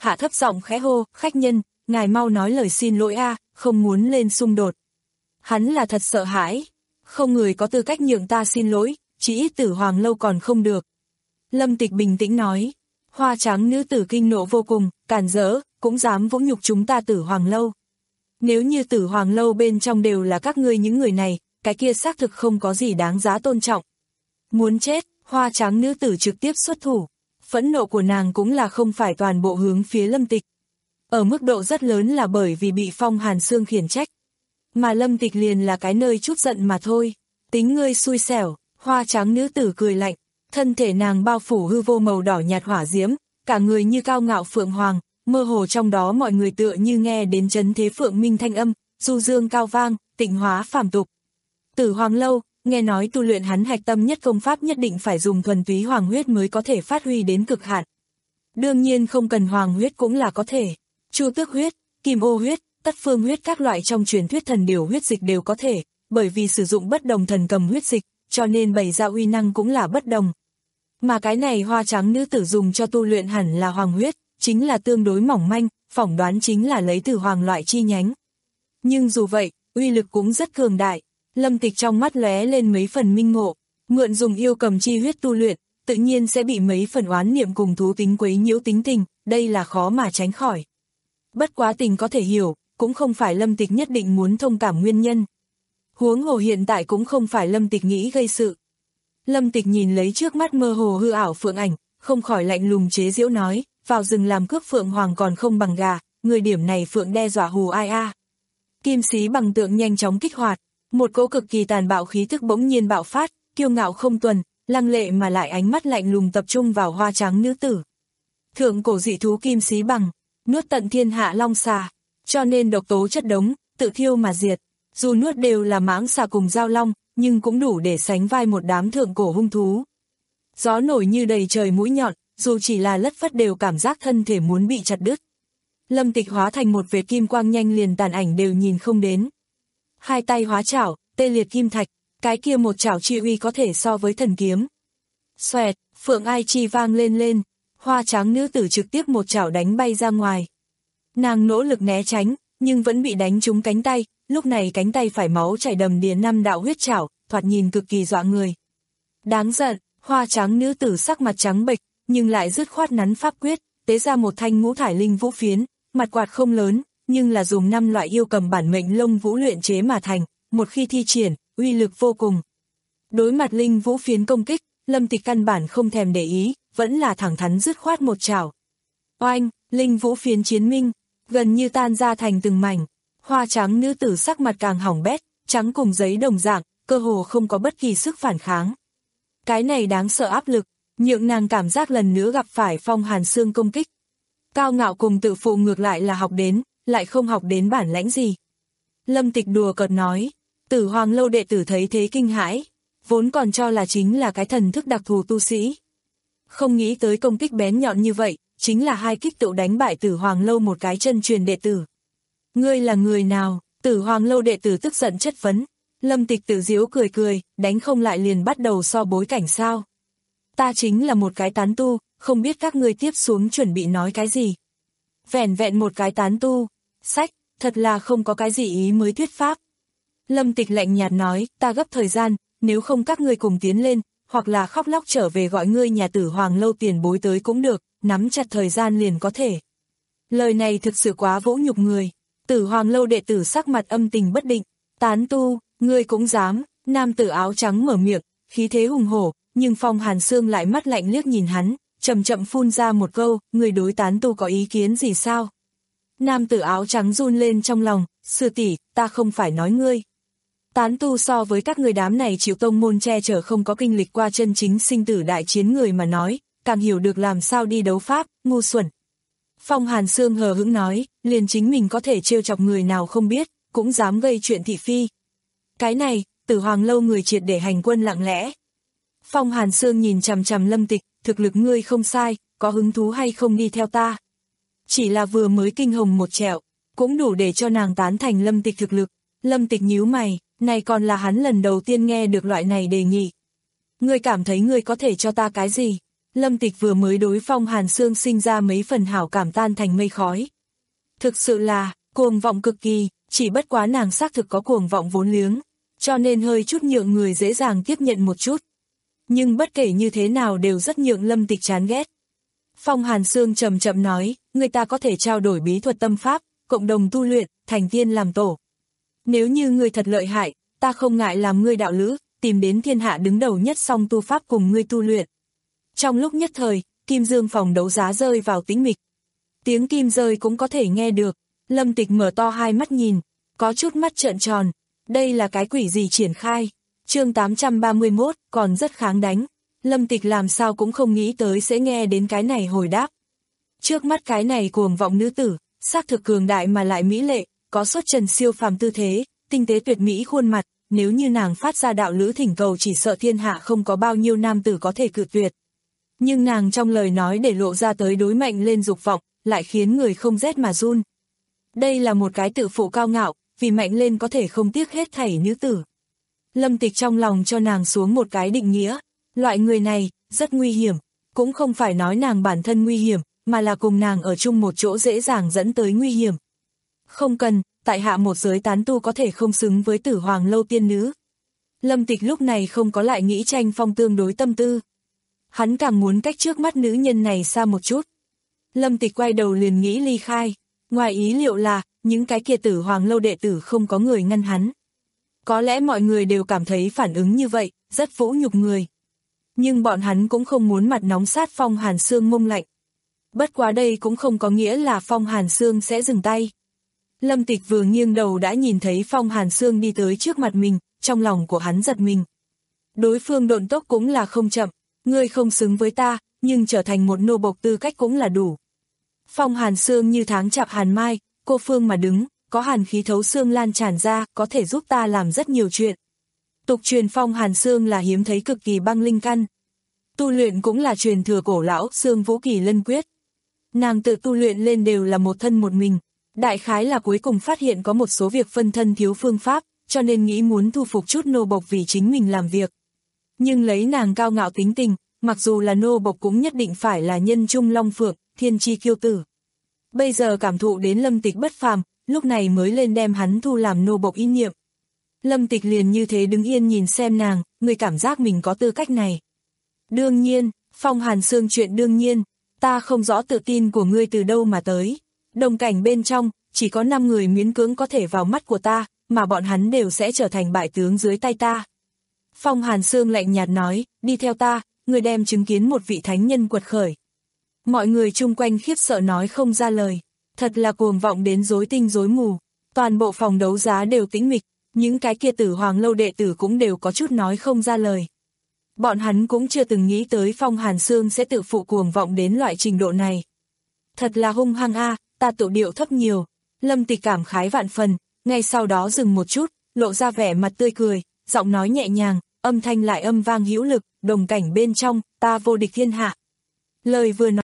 [SPEAKER 2] hạ thấp giọng khẽ hô, khách nhân, ngài mau nói lời xin lỗi a, không muốn lên xung đột. Hắn là thật sợ hãi, không người có tư cách nhượng ta xin lỗi, chỉ ít Tử Hoàng lâu còn không được. Lâm Tịch bình tĩnh nói, hoa trắng nữ tử kinh nộ vô cùng, càn rỡ, cũng dám vỗ nhục chúng ta Tử Hoàng lâu. Nếu như Tử Hoàng lâu bên trong đều là các ngươi những người này, cái kia xác thực không có gì đáng giá tôn trọng. Muốn chết, hoa trắng nữ tử trực tiếp xuất thủ, phẫn nộ của nàng cũng là không phải toàn bộ hướng phía Lâm Tịch. Ở mức độ rất lớn là bởi vì bị Phong Hàn Sương khiển trách. Mà Lâm Tịch liền là cái nơi chút giận mà thôi. Tính ngươi xui xẻo, hoa trắng nữ tử cười lạnh, thân thể nàng bao phủ hư vô màu đỏ nhạt hỏa diễm, cả người như cao ngạo phượng hoàng, mơ hồ trong đó mọi người tựa như nghe đến chấn thế phượng minh thanh âm, du dương cao vang, tịnh hóa phàm tục. Tử Hoàng lâu, nghe nói tu luyện hắn hạch tâm nhất công pháp nhất định phải dùng thuần túy hoàng huyết mới có thể phát huy đến cực hạn. Đương nhiên không cần hoàng huyết cũng là có thể. Chu tước huyết, kim ô huyết, tất phương huyết các loại trong truyền thuyết thần điểu huyết dịch đều có thể, bởi vì sử dụng bất đồng thần cầm huyết dịch, cho nên bày ra uy năng cũng là bất đồng. Mà cái này hoa trắng nữ tử dùng cho tu luyện hẳn là hoàng huyết, chính là tương đối mỏng manh, phỏng đoán chính là lấy từ hoàng loại chi nhánh. Nhưng dù vậy, uy lực cũng rất cường đại. Lâm Tịch trong mắt lóe lên mấy phần minh ngộ, mượn dùng yêu cầm chi huyết tu luyện, tự nhiên sẽ bị mấy phần oán niệm cùng thú tính quấy nhiễu tính tình, đây là khó mà tránh khỏi. Bất quá tình có thể hiểu, cũng không phải Lâm Tịch nhất định muốn thông cảm nguyên nhân. Huống hồ hiện tại cũng không phải Lâm Tịch nghĩ gây sự. Lâm Tịch nhìn lấy trước mắt mơ hồ hư ảo phượng ảnh, không khỏi lạnh lùng chế giễu nói, vào rừng làm cướp phượng hoàng còn không bằng gà, người điểm này phượng đe dọa hù ai a. Kim xí bằng tượng nhanh chóng kích hoạt, một cỗ cực kỳ tàn bạo khí thức bỗng nhiên bạo phát, kiêu ngạo không tuần, lăng lệ mà lại ánh mắt lạnh lùng tập trung vào hoa trắng nữ tử. Thượng cổ dị thú kim xí bằng, nuốt tận thiên hạ long xà, cho nên độc tố chất đống, tự thiêu mà diệt. Dù nuốt đều là mãng xà cùng giao long, nhưng cũng đủ để sánh vai một đám thượng cổ hung thú. Gió nổi như đầy trời mũi nhọn, dù chỉ là lất phất đều cảm giác thân thể muốn bị chặt đứt. Lâm Tịch hóa thành một vệt kim quang nhanh liền tàn ảnh đều nhìn không đến. Hai tay hóa chảo, tê liệt kim thạch, cái kia một chảo chi uy có thể so với thần kiếm. Xoẹt, phượng ai chi vang lên lên, hoa trắng nữ tử trực tiếp một chảo đánh bay ra ngoài. Nàng nỗ lực né tránh, nhưng vẫn bị đánh trúng cánh tay, lúc này cánh tay phải máu chảy đầm đìa năm đạo huyết chảo, thoạt nhìn cực kỳ dọa người. Đáng giận, hoa trắng nữ tử sắc mặt trắng bệch, nhưng lại dứt khoát nắn pháp quyết, tế ra một thanh ngũ thải linh vũ phiến, mặt quạt không lớn, nhưng là dùng năm loại yêu cầm bản mệnh lông vũ luyện chế mà thành, một khi thi triển, uy lực vô cùng. Đối mặt linh vũ phiến công kích, Lâm Tịch căn bản không thèm để ý, vẫn là thẳng thắn dứt khoát một chảo. Oanh, linh vũ phiến chiến minh, gần như tan ra thành từng mảnh. Hoa trắng nữ tử sắc mặt càng hỏng bét, trắng cùng giấy đồng dạng, cơ hồ không có bất kỳ sức phản kháng. Cái này đáng sợ áp lực, nhượng nàng cảm giác lần nữa gặp phải Phong Hàn Sương công kích. Cao ngạo cùng tự phụ ngược lại là học đến, lại không học đến bản lãnh gì. Lâm Tịch đùa cợt nói, Tử Hoàng lâu đệ tử thấy thế kinh hãi, vốn còn cho là chính là cái thần thức đặc thù tu sĩ. Không nghĩ tới công kích bén nhọn như vậy, chính là hai kích tự đánh bại Tử Hoàng lâu một cái chân truyền đệ tử. Ngươi là người nào? Tử Hoàng lâu đệ tử tức giận chất vấn. Lâm Tịch tự giễu cười cười, đánh không lại liền bắt đầu so bối cảnh sao. Ta chính là một cái tán tu, không biết các ngươi tiếp xuống chuẩn bị nói cái gì. Vẻn vẹn một cái tán tu, sách, thật là không có cái gì ý mới thuyết pháp. Lâm Tịch lạnh nhạt nói, ta gấp thời gian, nếu không các ngươi cùng tiến lên, hoặc là khóc lóc trở về gọi ngươi nhà Tử Hoàng lâu tiền bối tới cũng được, nắm chặt thời gian liền có thể. Lời này thực sự quá vỗ nhục người. Tử Hoàng lâu đệ tử sắc mặt âm tình bất định, tán tu, ngươi cũng dám, nam tử áo trắng mở miệng, khí thế hùng hổ, nhưng Phong Hàn Sương lại mắt lạnh liếc nhìn hắn, chậm chậm phun ra một câu, người đối tán tu có ý kiến gì sao? Nam tử áo trắng run lên trong lòng, sư tỷ, ta không phải nói ngươi. Tán tu so với các người đám này chịu tông môn che chở không có kinh lịch qua chân chính sinh tử đại chiến người mà nói, càng hiểu được làm sao đi đấu pháp, ngu xuẩn. Phong Hàn Sương hờ hững nói, liền chính mình có thể trêu chọc người nào không biết, cũng dám gây chuyện thị phi. Cái này, Tử Hoàng lâu người triệt để hành quân lặng lẽ. Phong Hàn Sương nhìn chằm chằm Lâm Tịch, thực lực ngươi không sai, có hứng thú hay không đi theo ta. Chỉ là vừa mới kinh hồng một trẹo, cũng đủ để cho nàng tán thành Lâm Tịch thực lực. Lâm Tịch nhíu mày, này còn là hắn lần đầu tiên nghe được loại này đề nghị. Ngươi cảm thấy ngươi có thể cho ta cái gì? Lâm Tịch vừa mới đối Phong Hàn Sương sinh ra mấy phần hảo cảm tan thành mây khói. Thực sự là, cuồng vọng cực kỳ, chỉ bất quá nàng xác thực có cuồng vọng vốn liếng, cho nên hơi chút nhượng người dễ dàng tiếp nhận một chút. Nhưng bất kể như thế nào đều rất nhượng Lâm Tịch chán ghét. Phong Hàn Sương chậm chậm nói, người ta có thể trao đổi bí thuật tâm pháp, cộng đồng tu luyện, thành tiên làm tổ. Nếu như ngươi thật lợi hại, ta không ngại làm ngươi đạo lữ, tìm đến thiên hạ đứng đầu nhất song tu pháp cùng ngươi tu luyện. Trong lúc nhất thời, Kim Dương phòng đấu giá rơi vào tĩnh mịch. Tiếng kim rơi cũng có thể nghe được. Lâm Tịch mở to hai mắt nhìn, có chút mắt trợn tròn. Đây là cái quỷ gì triển khai? Chương tám trăm ba mươi mốt, còn rất kháng đánh. Lâm Tịch làm sao cũng không nghĩ tới sẽ nghe đến cái này hồi đáp. Trước mắt cái này cuồng vọng nữ tử, xác thực cường đại mà lại mỹ lệ, có xuất trần siêu phàm tư thế, tinh tế tuyệt mỹ khuôn mặt, nếu như nàng phát ra đạo lữ thỉnh cầu chỉ sợ thiên hạ không có bao nhiêu nam tử có thể cự tuyệt. Nhưng nàng trong lời nói để lộ ra tới đối mạnh lên dục vọng, lại khiến người không rét mà run. Đây là một cái tự phụ cao ngạo, vì mạnh lên có thể không tiếc hết thảy nữ tử. Lâm Tịch trong lòng cho nàng xuống một cái định nghĩa, loại người này, rất nguy hiểm, cũng không phải nói nàng bản thân nguy hiểm, mà là cùng nàng ở chung một chỗ dễ dàng dẫn tới nguy hiểm. Không cần, tại hạ một giới tán tu có thể không xứng với Tử Hoàng lâu tiên nữ. Lâm Tịch lúc này không có lại nghĩ tranh phong tương đối tâm tư. Hắn càng muốn cách trước mắt nữ nhân này xa một chút. Lâm Tịch quay đầu liền nghĩ ly khai, ngoài ý liệu là, những cái kia Tử Hoàng lâu đệ tử không có người ngăn hắn. Có lẽ mọi người đều cảm thấy phản ứng như vậy, rất vũ nhục người. Nhưng bọn hắn cũng không muốn mặt nóng sát Phong Hàn Sương mông lạnh. Bất quá đây cũng không có nghĩa là Phong Hàn Sương sẽ dừng tay. Lâm Tịch vừa nghiêng đầu đã nhìn thấy Phong Hàn Sương đi tới trước mặt mình, trong lòng của hắn giật mình. Đối phương độn tốc cũng là không chậm, ngươi không xứng với ta, nhưng trở thành một nô bộc tư cách cũng là đủ. Phong Hàn Sương như tháng chạp hàn mai, cô phương mà đứng, có hàn khí thấu xương lan tràn ra, có thể giúp ta làm rất nhiều chuyện. Tục truyền Phong Hàn Sương là hiếm thấy cực kỳ băng linh căn. Tu luyện cũng là truyền thừa cổ lão Xương Vũ Kỳ Lân Quyết. Nàng tự tu luyện lên đều là một thân một mình. Đại khái là cuối cùng phát hiện có một số việc phân thân thiếu phương pháp, cho nên nghĩ muốn thu phục chút nô bộc vì chính mình làm việc. Nhưng lấy nàng cao ngạo tính tình, mặc dù là nô bộc cũng nhất định phải là nhân trung long phượng, thiên chi kiêu tử. Bây giờ cảm thụ đến Lâm Tịch bất phàm, lúc này mới lên đem hắn thu làm nô bộc ý niệm. Lâm Tịch liền như thế đứng yên nhìn xem nàng, người cảm giác mình có tư cách này. Đương nhiên, Phong Hàn Sương chuyện đương nhiên, ta không rõ tự tin của ngươi từ đâu mà tới. Đồng cảnh bên trong, chỉ có năm người miễn cưỡng có thể vào mắt của ta, mà bọn hắn đều sẽ trở thành bại tướng dưới tay ta. Phong Hàn Sương lạnh nhạt nói, đi theo ta, người đem chứng kiến một vị thánh nhân quật khởi. Mọi người chung quanh khiếp sợ nói không ra lời, thật là cuồng vọng đến rối tinh rối mù. Toàn bộ phòng đấu giá đều tĩnh mịch, những cái kia Tử Hoàng lâu đệ tử cũng đều có chút nói không ra lời. Bọn hắn cũng chưa từng nghĩ tới Phong Hàn Sương sẽ tự phụ cuồng vọng đến loại trình độ này. Thật là hung hăng a, ta tự điệu thấp nhiều. Lâm Tịch cảm khái vạn phần, ngay sau đó dừng một chút, lộ ra vẻ mặt tươi cười, giọng nói nhẹ nhàng, âm thanh lại âm vang hữu lực, đồng cảnh bên trong, ta vô địch thiên hạ. Lời vừa nói.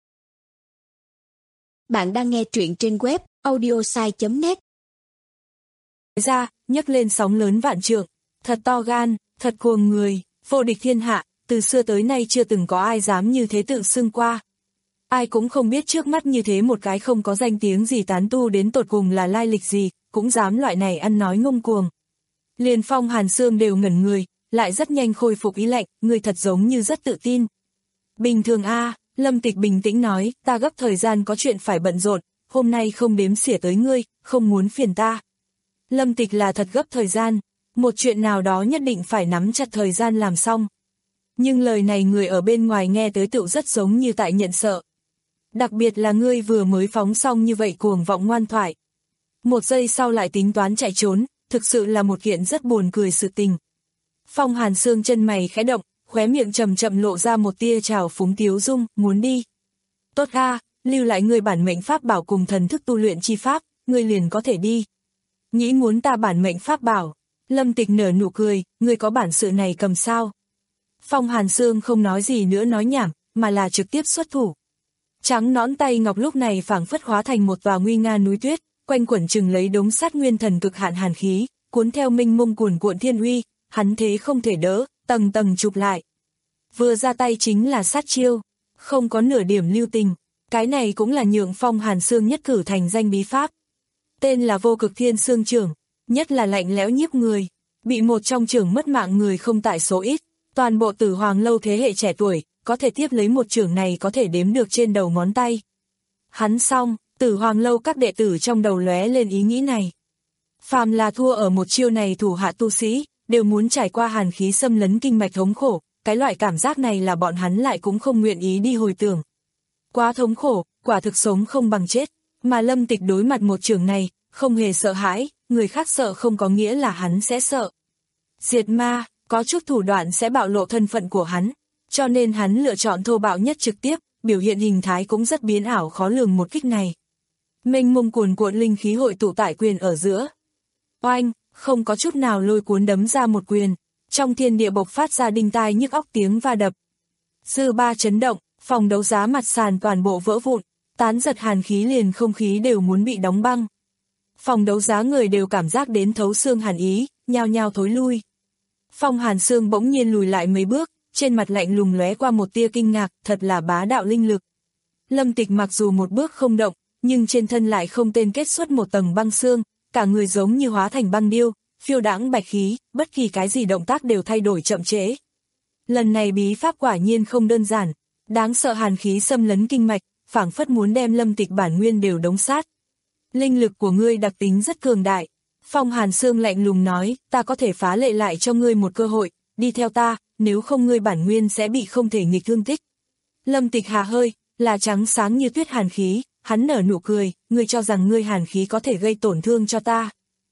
[SPEAKER 3] Bạn đang nghe truyện trên web audiosai chấm net.
[SPEAKER 2] Ra, nhấc lên sóng lớn vạn trượng, thật to gan, thật cuồng người, vô địch thiên hạ, từ xưa tới nay chưa từng có ai dám như thế tự xưng qua. Ai cũng không biết trước mắt như thế một cái không có danh tiếng gì tán tu đến tột cùng là lai lịch gì, cũng dám loại này ăn nói ngông cuồng. Liền Phong Hàn Sương đều ngẩn người, lại rất nhanh khôi phục ý lạnh, người thật giống như rất tự tin. Bình thường a, Lâm Tịch bình tĩnh nói, ta gấp thời gian có chuyện phải bận rộn, hôm nay không đếm xỉa tới ngươi, không muốn phiền ta. Lâm Tịch là thật gấp thời gian, một chuyện nào đó nhất định phải nắm chặt thời gian làm xong. Nhưng lời này người ở bên ngoài nghe tới tựu rất giống như tại nhận sợ. Đặc biệt là ngươi vừa mới phóng xong như vậy cuồng vọng ngoan thoại. Một giây sau lại tính toán chạy trốn, thực sự là một kiện rất buồn cười sự tình. Phong Hàn Sương chân mày khẽ động, khóe miệng chậm chậm lộ ra một tia trào phúng tiếu dung, muốn đi. Tốt a, lưu lại ngươi bản mệnh pháp bảo cùng thần thức tu luyện chi pháp, ngươi liền có thể đi. Nghĩ muốn ta bản mệnh pháp bảo. Lâm Tịch nở nụ cười, ngươi có bản sự này cầm sao? Phong Hàn Sương không nói gì nữa nói nhảm, mà là trực tiếp xuất thủ. Trắng nõn tay ngọc lúc này phảng phất hóa thành một tòa nguy nga núi tuyết, quanh quẩn chừng lấy đống sát nguyên thần cực hạn hàn khí, cuốn theo minh mông cuồn cuộn thiên uy, hắn thế không thể đỡ, tầng tầng chụp lại. Vừa ra tay chính là sát chiêu, không có nửa điểm lưu tình. Cái này cũng là nhượng Phong Hàn Sương nhất cử thành danh bí pháp. Tên là Vô Cực Thiên Sương Chưởng, nhất là lạnh lẽo nhiếp người. Bị một trong chưởng mất mạng người không tại số ít. Toàn bộ Tử Hoàng Lâu thế hệ trẻ tuổi, có thể tiếp lấy một chưởng này có thể đếm được trên đầu ngón tay. Hắn xong, Tử Hoàng Lâu các đệ tử trong đầu lóe lên ý nghĩ này. Phàm là thua ở một chiêu này thủ hạ tu sĩ, đều muốn trải qua hàn khí xâm lấn kinh mạch thống khổ, cái loại cảm giác này là bọn hắn lại cũng không nguyện ý đi hồi tưởng. Quá thống khổ, quả thực sống không bằng chết, mà Lâm Tịch đối mặt một chưởng này, không hề sợ hãi, người khác sợ không có nghĩa là hắn sẽ sợ. Diệt ma, có chút thủ đoạn sẽ bạo lộ thân phận của hắn, cho nên hắn lựa chọn thô bạo nhất trực tiếp, biểu hiện hình thái cũng rất biến ảo khó lường một kích này. Mênh mông cuồn cuộn linh khí hội tụ tại quyền ở giữa. Oanh, không có chút nào lôi cuốn đấm ra một quyền, trong thiên địa bộc phát ra đinh tai nhức óc tiếng va đập. Dư ba chấn động, phòng đấu giá mặt sàn toàn bộ vỡ vụn, tán giật hàn khí liền không khí đều muốn bị đóng băng. Phòng đấu giá người đều cảm giác đến thấu xương hàn ý, nhao nhao thối lui. Phong Hàn Sương bỗng nhiên lùi lại mấy bước, trên mặt lạnh lùng lóe qua một tia kinh ngạc, thật là bá đạo linh lực. Lâm Tịch mặc dù một bước không động, nhưng trên thân lại không tên kết xuất một tầng băng xương, cả người giống như hóa thành băng điêu, phiêu đãng bạch khí, bất kỳ cái gì động tác đều thay đổi chậm trễ. Lần này bí pháp quả nhiên không đơn giản, đáng sợ hàn khí xâm lấn kinh mạch, phảng phất muốn đem Lâm Tịch bản nguyên đều đống sát. Linh lực của ngươi đặc tính rất cường đại. Phong Hàn Sương lạnh lùng nói, ta có thể phá lệ lại cho ngươi một cơ hội, đi theo ta, nếu không ngươi bản nguyên sẽ bị không thể nghịch thương tích. Lâm Tịch hà hơi, là trắng sáng như tuyết hàn khí, hắn nở nụ cười, ngươi cho rằng ngươi hàn khí có thể gây tổn thương cho ta.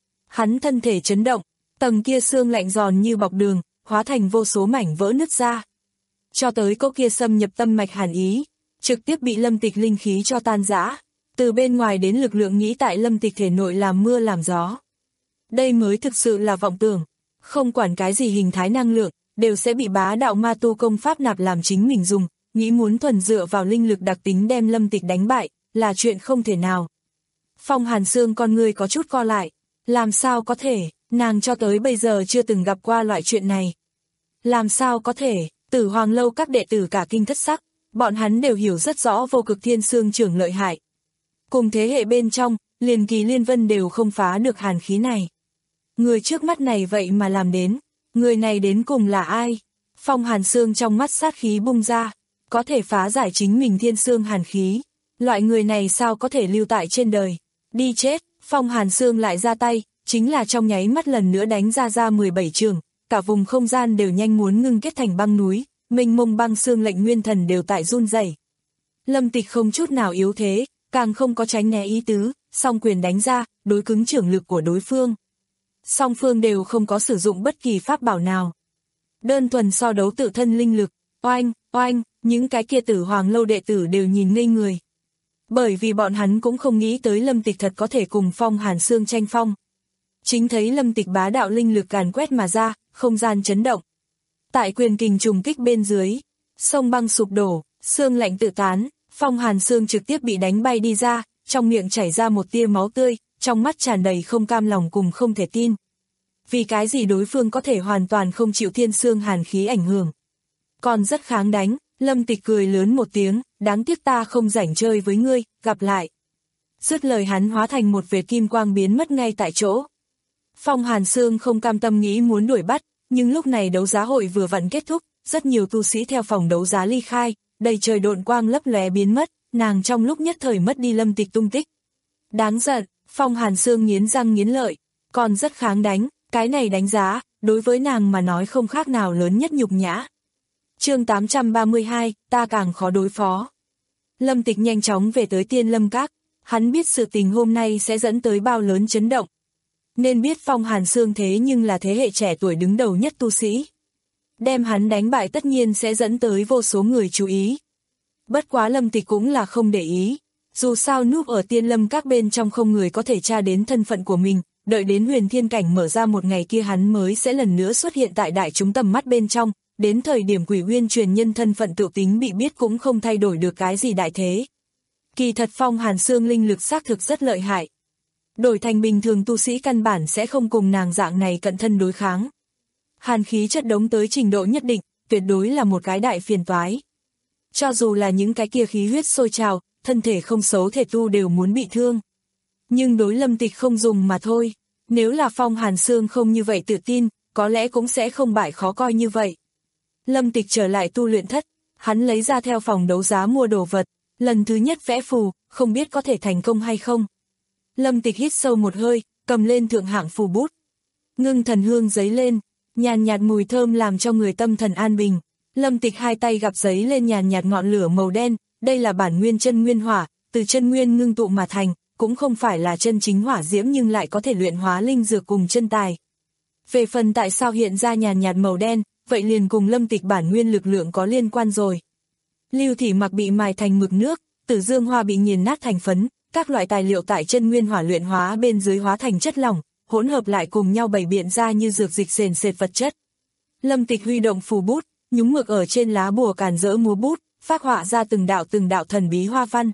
[SPEAKER 2] Hắn thân thể chấn động, tầng kia xương lạnh giòn như bọc đường, hóa thành vô số mảnh vỡ nứt ra. Cho tới cỗ kia xâm nhập tâm mạch hàn ý, trực tiếp bị Lâm Tịch linh khí cho tan rã, từ bên ngoài đến lực lượng nghĩ tại Lâm Tịch thể nội làm mưa làm gió. Đây mới thực sự là vọng tưởng, không quản cái gì hình thái năng lượng, đều sẽ bị bá đạo ma tu công pháp nạp làm chính mình dùng, nghĩ muốn thuần dựa vào linh lực đặc tính đem Lâm Tịch đánh bại, là chuyện không thể nào. Phong Hàn Sương con ngươi có chút co lại, làm sao có thể, nàng cho tới bây giờ chưa từng gặp qua loại chuyện này. Làm sao có thể, Tử Hoàng Lâu các đệ tử cả kinh thất sắc, bọn hắn đều hiểu rất rõ Vô Cực Thiên Sương Chưởng lợi hại. Cùng thế hệ bên trong, liền Kỳ Liên Vân đều không phá được hàn khí này. Người trước mắt này vậy mà làm đến, người này đến cùng là ai? Phong Hàn Sương trong mắt sát khí bung ra, có thể phá giải chính mình thiên sương hàn khí. Loại người này sao có thể lưu tại trên đời? Đi chết, Phong Hàn Sương lại ra tay, chính là trong nháy mắt lần nữa đánh ra ra mười bảy trường, cả vùng không gian đều nhanh muốn ngưng kết thành băng núi, mênh mông băng xương lệnh nguyên thần đều tại run rẩy. Lâm Tịch không chút nào yếu thế, càng không có tránh né ý tứ, song quyền đánh ra, đối cứng trưởng lực của đối phương. Song phương đều không có sử dụng bất kỳ pháp bảo nào. Đơn thuần so đấu tự thân linh lực, oanh, oanh, những cái kia Tử Hoàng Lâu đệ tử đều nhìn ngây người. Bởi vì bọn hắn cũng không nghĩ tới Lâm Tịch thật có thể cùng Phong Hàn Sương tranh phong. Chính thấy Lâm Tịch bá đạo linh lực càn quét mà ra, không gian chấn động. Tại quyền kình trùng kích bên dưới, sông băng sụp đổ, xương lạnh tự tán, Phong Hàn Sương trực tiếp bị đánh bay đi ra, trong miệng chảy ra một tia máu tươi, trong mắt tràn đầy không cam lòng cùng không thể tin. Vì cái gì đối phương có thể hoàn toàn không chịu thiên sương hàn khí ảnh hưởng. Còn rất kháng đánh, Lâm Tịch cười lớn một tiếng, đáng tiếc ta không rảnh chơi với ngươi, gặp lại. Dứt lời hắn hóa thành một vệt kim quang biến mất ngay tại chỗ. Phong Hàn Sương không cam tâm nghĩ muốn đuổi bắt, nhưng lúc này đấu giá hội vừa vặn kết thúc, rất nhiều tu sĩ theo phòng đấu giá ly khai, đầy trời độn quang lấp lóe biến mất, nàng trong lúc nhất thời mất đi Lâm Tịch tung tích. Đáng giận, Phong Hàn Sương nghiến răng nghiến lợi, còn rất kháng đánh, cái này đánh giá, đối với nàng mà nói không khác nào lớn nhất nhục nhã. Chương tám trăm ba mươi hai, ta càng khó đối phó. Lâm Tịch nhanh chóng về tới Tiên Lâm Các, hắn biết sự tình hôm nay sẽ dẫn tới bao lớn chấn động. Nên biết Phong Hàn Sương thế nhưng là thế hệ trẻ tuổi đứng đầu nhất tu sĩ. Đem hắn đánh bại tất nhiên sẽ dẫn tới vô số người chú ý. Bất quá Lâm Tịch cũng là không để ý. Dù sao núp ở Tiên Lâm Các bên trong không người có thể tra đến thân phận của mình, đợi đến huyền thiên cảnh mở ra một ngày kia hắn mới sẽ lần nữa xuất hiện tại đại chúng tầm mắt bên trong, đến thời điểm Quỷ Uyên truyền nhân thân phận tự tính bị biết cũng không thay đổi được cái gì đại thế. Kỳ thật Phong Hàn Sương linh lực xác thực rất lợi hại. Đổi thành bình thường tu sĩ căn bản sẽ không cùng nàng dạng này cận thân đối kháng. Hàn khí chất đống tới trình độ nhất định, tuyệt đối là một cái đại phiền toái. Cho dù là những cái kia khí huyết sôi trào, thân thể không xấu thể tu đều muốn bị thương. Nhưng đối Lâm Tịch không dùng mà thôi. Nếu là Phong Hàn Sương không như vậy tự tin, có lẽ cũng sẽ không bại khó coi như vậy. Lâm Tịch trở lại tu luyện thất, hắn lấy ra theo phòng đấu giá mua đồ vật, lần thứ nhất vẽ phù, không biết có thể thành công hay không. Lâm Tịch hít sâu một hơi, cầm lên thượng hạng phù bút. Ngưng thần hương giấy lên, nhàn nhạt mùi thơm làm cho người tâm thần an bình. Lâm Tịch hai tay gặp giấy lên nhàn nhạt ngọn lửa màu đen, đây là bản nguyên chân nguyên hỏa, từ chân nguyên ngưng tụ mà thành, cũng không phải là chân chính hỏa diễm nhưng lại có thể luyện hóa linh dược cùng chân tài. Về phần tại sao hiện ra nhàn nhạt màu đen, vậy liền cùng Lâm Tịch bản nguyên lực lượng có liên quan rồi. Lưu thủy mặc bị mài thành mực nước, tử dương hoa bị nghiền nát thành phấn, các loại tài liệu tại chân nguyên hỏa luyện hóa bên dưới hóa thành chất lỏng, hỗn hợp lại cùng nhau bày biện ra như dược dịch sền sệt vật chất. Lâm Tịch huy động phù bút, nhúng mực ở trên lá bùa càn rỡ múa bút, phác họa ra từng đạo từng đạo thần bí hoa văn.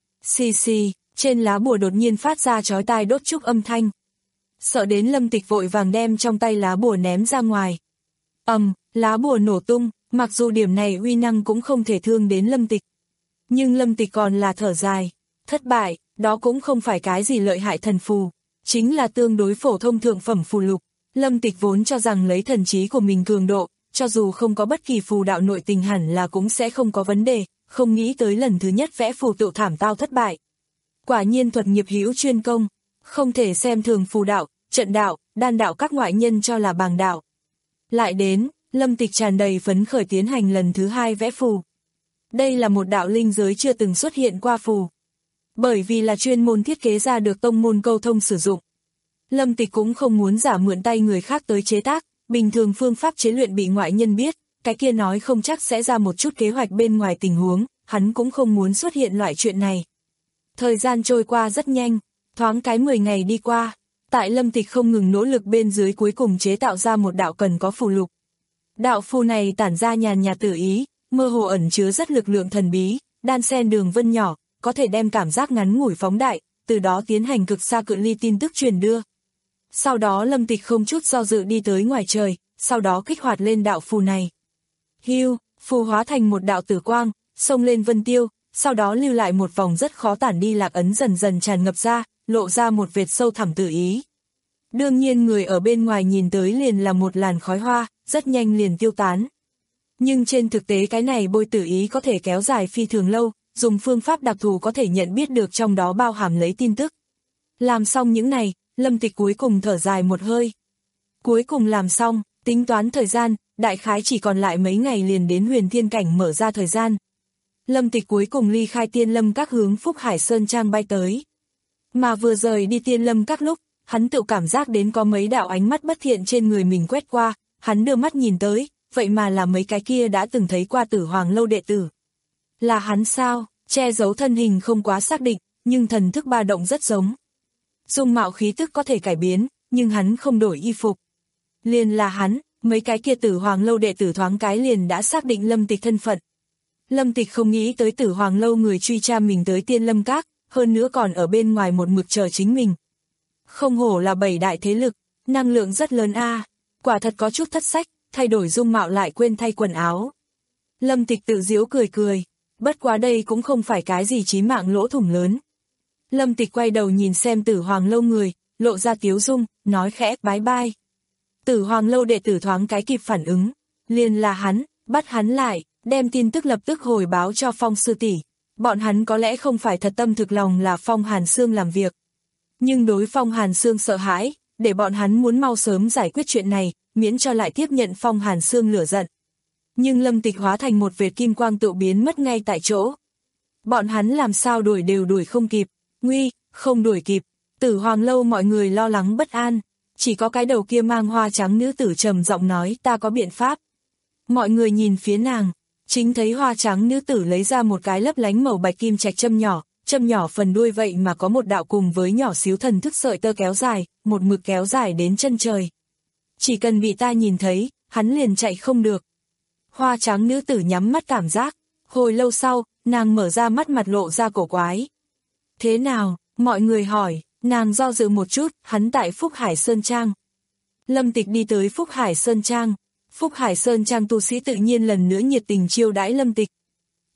[SPEAKER 2] Xì xì, trên lá bùa đột nhiên phát ra chói tai đốt trúc âm thanh. Sợ đến Lâm Tịch vội vàng đem trong tay lá bùa ném ra ngoài. Ầm, um, lá bùa nổ tung, mặc dù điểm này uy năng cũng không thể thương đến Lâm Tịch. Nhưng Lâm Tịch còn là thở dài, thất bại, đó cũng không phải cái gì lợi hại thần phù, chính là tương đối phổ thông thượng phẩm phù lục. Lâm Tịch vốn cho rằng lấy thần trí của mình cường độ, cho dù không có bất kỳ phù đạo nội tình hẳn là cũng sẽ không có vấn đề, không nghĩ tới lần thứ nhất vẽ phù tự thảm tao thất bại. Quả nhiên thuật nghiệp hữu chuyên công, không thể xem thường phù đạo, trận đạo, đan đạo các ngoại nhân cho là bàng đạo. Lại đến, Lâm Tịch tràn đầy phấn khởi tiến hành lần thứ hai vẽ phù. Đây là một đạo linh giới chưa từng xuất hiện qua phù. Bởi vì là chuyên môn thiết kế ra được tông môn câu thông sử dụng. Lâm Tịch cũng không muốn giả mượn tay người khác tới chế tác, bình thường phương pháp chế luyện bị ngoại nhân biết, cái kia nói không chắc sẽ ra một chút kế hoạch bên ngoài tình huống, hắn cũng không muốn xuất hiện loại chuyện này. Thời gian trôi qua rất nhanh, thoáng cái mười ngày đi qua, tại Lâm Tịch không ngừng nỗ lực bên dưới cuối cùng chế tạo ra một đạo cần có phù lục. Đạo phù này tản ra nhàn nhạt tử ý, mơ hồ ẩn chứa rất lực lượng thần bí, đan xen đường vân nhỏ, có thể đem cảm giác ngắn ngủi phóng đại, từ đó tiến hành cực xa cự ly tin tức truyền đưa. Sau đó Lâm Tịch không chút do dự đi tới ngoài trời, sau đó kích hoạt lên đạo phù này. Hưu, phù hóa thành một đạo tử quang, xông lên vân tiêu, sau đó lưu lại một vòng rất khó tản đi lạc ấn dần dần tràn ngập ra, lộ ra một vệt sâu thẳm tử ý. Đương nhiên người ở bên ngoài nhìn tới liền là một làn khói hoa, rất nhanh liền tiêu tán. Nhưng trên thực tế cái này bôi tử ý có thể kéo dài phi thường lâu, dùng phương pháp đặc thù có thể nhận biết được trong đó bao hàm lấy tin tức. Làm xong những này, Lâm Tịch cuối cùng thở dài một hơi. Cuối cùng làm xong, tính toán thời gian, đại khái chỉ còn lại mấy ngày liền đến huyền thiên cảnh mở ra thời gian. Lâm Tịch cuối cùng ly khai Tiên Lâm các hướng Phúc Hải Sơn Trang bay tới. Mà vừa rời đi Tiên Lâm các lúc, hắn tự cảm giác đến có mấy đạo ánh mắt bất thiện trên người mình quét qua, hắn đưa mắt nhìn tới, vậy mà là mấy cái kia đã từng thấy qua Tử Hoàng lâu đệ tử. Là hắn sao? Che giấu thân hình không quá xác định, nhưng thần thức ba động rất giống. Dung mạo khí tức có thể cải biến, nhưng hắn không đổi y phục. Liền là hắn, mấy cái kia Tử Hoàng lâu đệ tử thoáng cái liền đã xác định Lâm Tịch thân phận. Lâm Tịch không nghĩ tới Tử Hoàng lâu người truy tra mình tới Tiên Lâm các, hơn nữa còn ở bên ngoài một mực chờ chính mình. Không hổ là bảy đại thế lực, năng lượng rất lớn a, à. Quả thật có chút thất sách, thay đổi dung mạo lại quên thay quần áo. Lâm Tịch tự giễu cười cười, bất quá đây cũng không phải cái gì chí mạng lỗ thủng lớn. Lâm Tịch quay đầu nhìn xem Tử Hoàng lâu người, lộ ra tiếu dung, nói khẽ bái bai. Tử Hoàng lâu đệ tử thoáng cái kịp phản ứng, liền là hắn, bắt hắn lại, đem tin tức lập tức hồi báo cho Phong sư tỷ. Bọn hắn có lẽ không phải thật tâm thực lòng là Phong Hàn Sương làm việc. Nhưng đối Phong Hàn Sương sợ hãi, để bọn hắn muốn mau sớm giải quyết chuyện này, miễn cho lại tiếp nhận Phong Hàn Sương lửa giận. Nhưng Lâm Tịch hóa thành một vệt kim quang tự biến mất ngay tại chỗ. Bọn hắn làm sao đuổi đều đuổi không kịp, nguy, không đuổi kịp, Tử Hoàng lâu mọi người lo lắng bất an, chỉ có cái đầu kia mang hoa trắng nữ tử trầm giọng nói ta có biện pháp. Mọi người nhìn phía nàng, chính thấy hoa trắng nữ tử lấy ra một cái lấp lánh màu bạch kim trạch châm nhỏ, châm nhỏ phần đuôi vậy mà có một đạo cùng với nhỏ xíu thần thức sợi tơ kéo dài, một mực kéo dài đến chân trời. Chỉ cần bị ta nhìn thấy, hắn liền chạy không được. Hoa trắng nữ tử nhắm mắt cảm giác, hồi lâu sau, nàng mở ra mắt mặt lộ ra cổ quái. Thế nào, mọi người hỏi, nàng do dự một chút, hắn tại Phúc Hải Sơn Trang. Lâm Tịch đi tới Phúc Hải Sơn Trang, Phúc Hải Sơn Trang tu sĩ tự nhiên lần nữa nhiệt tình chiêu đãi Lâm Tịch.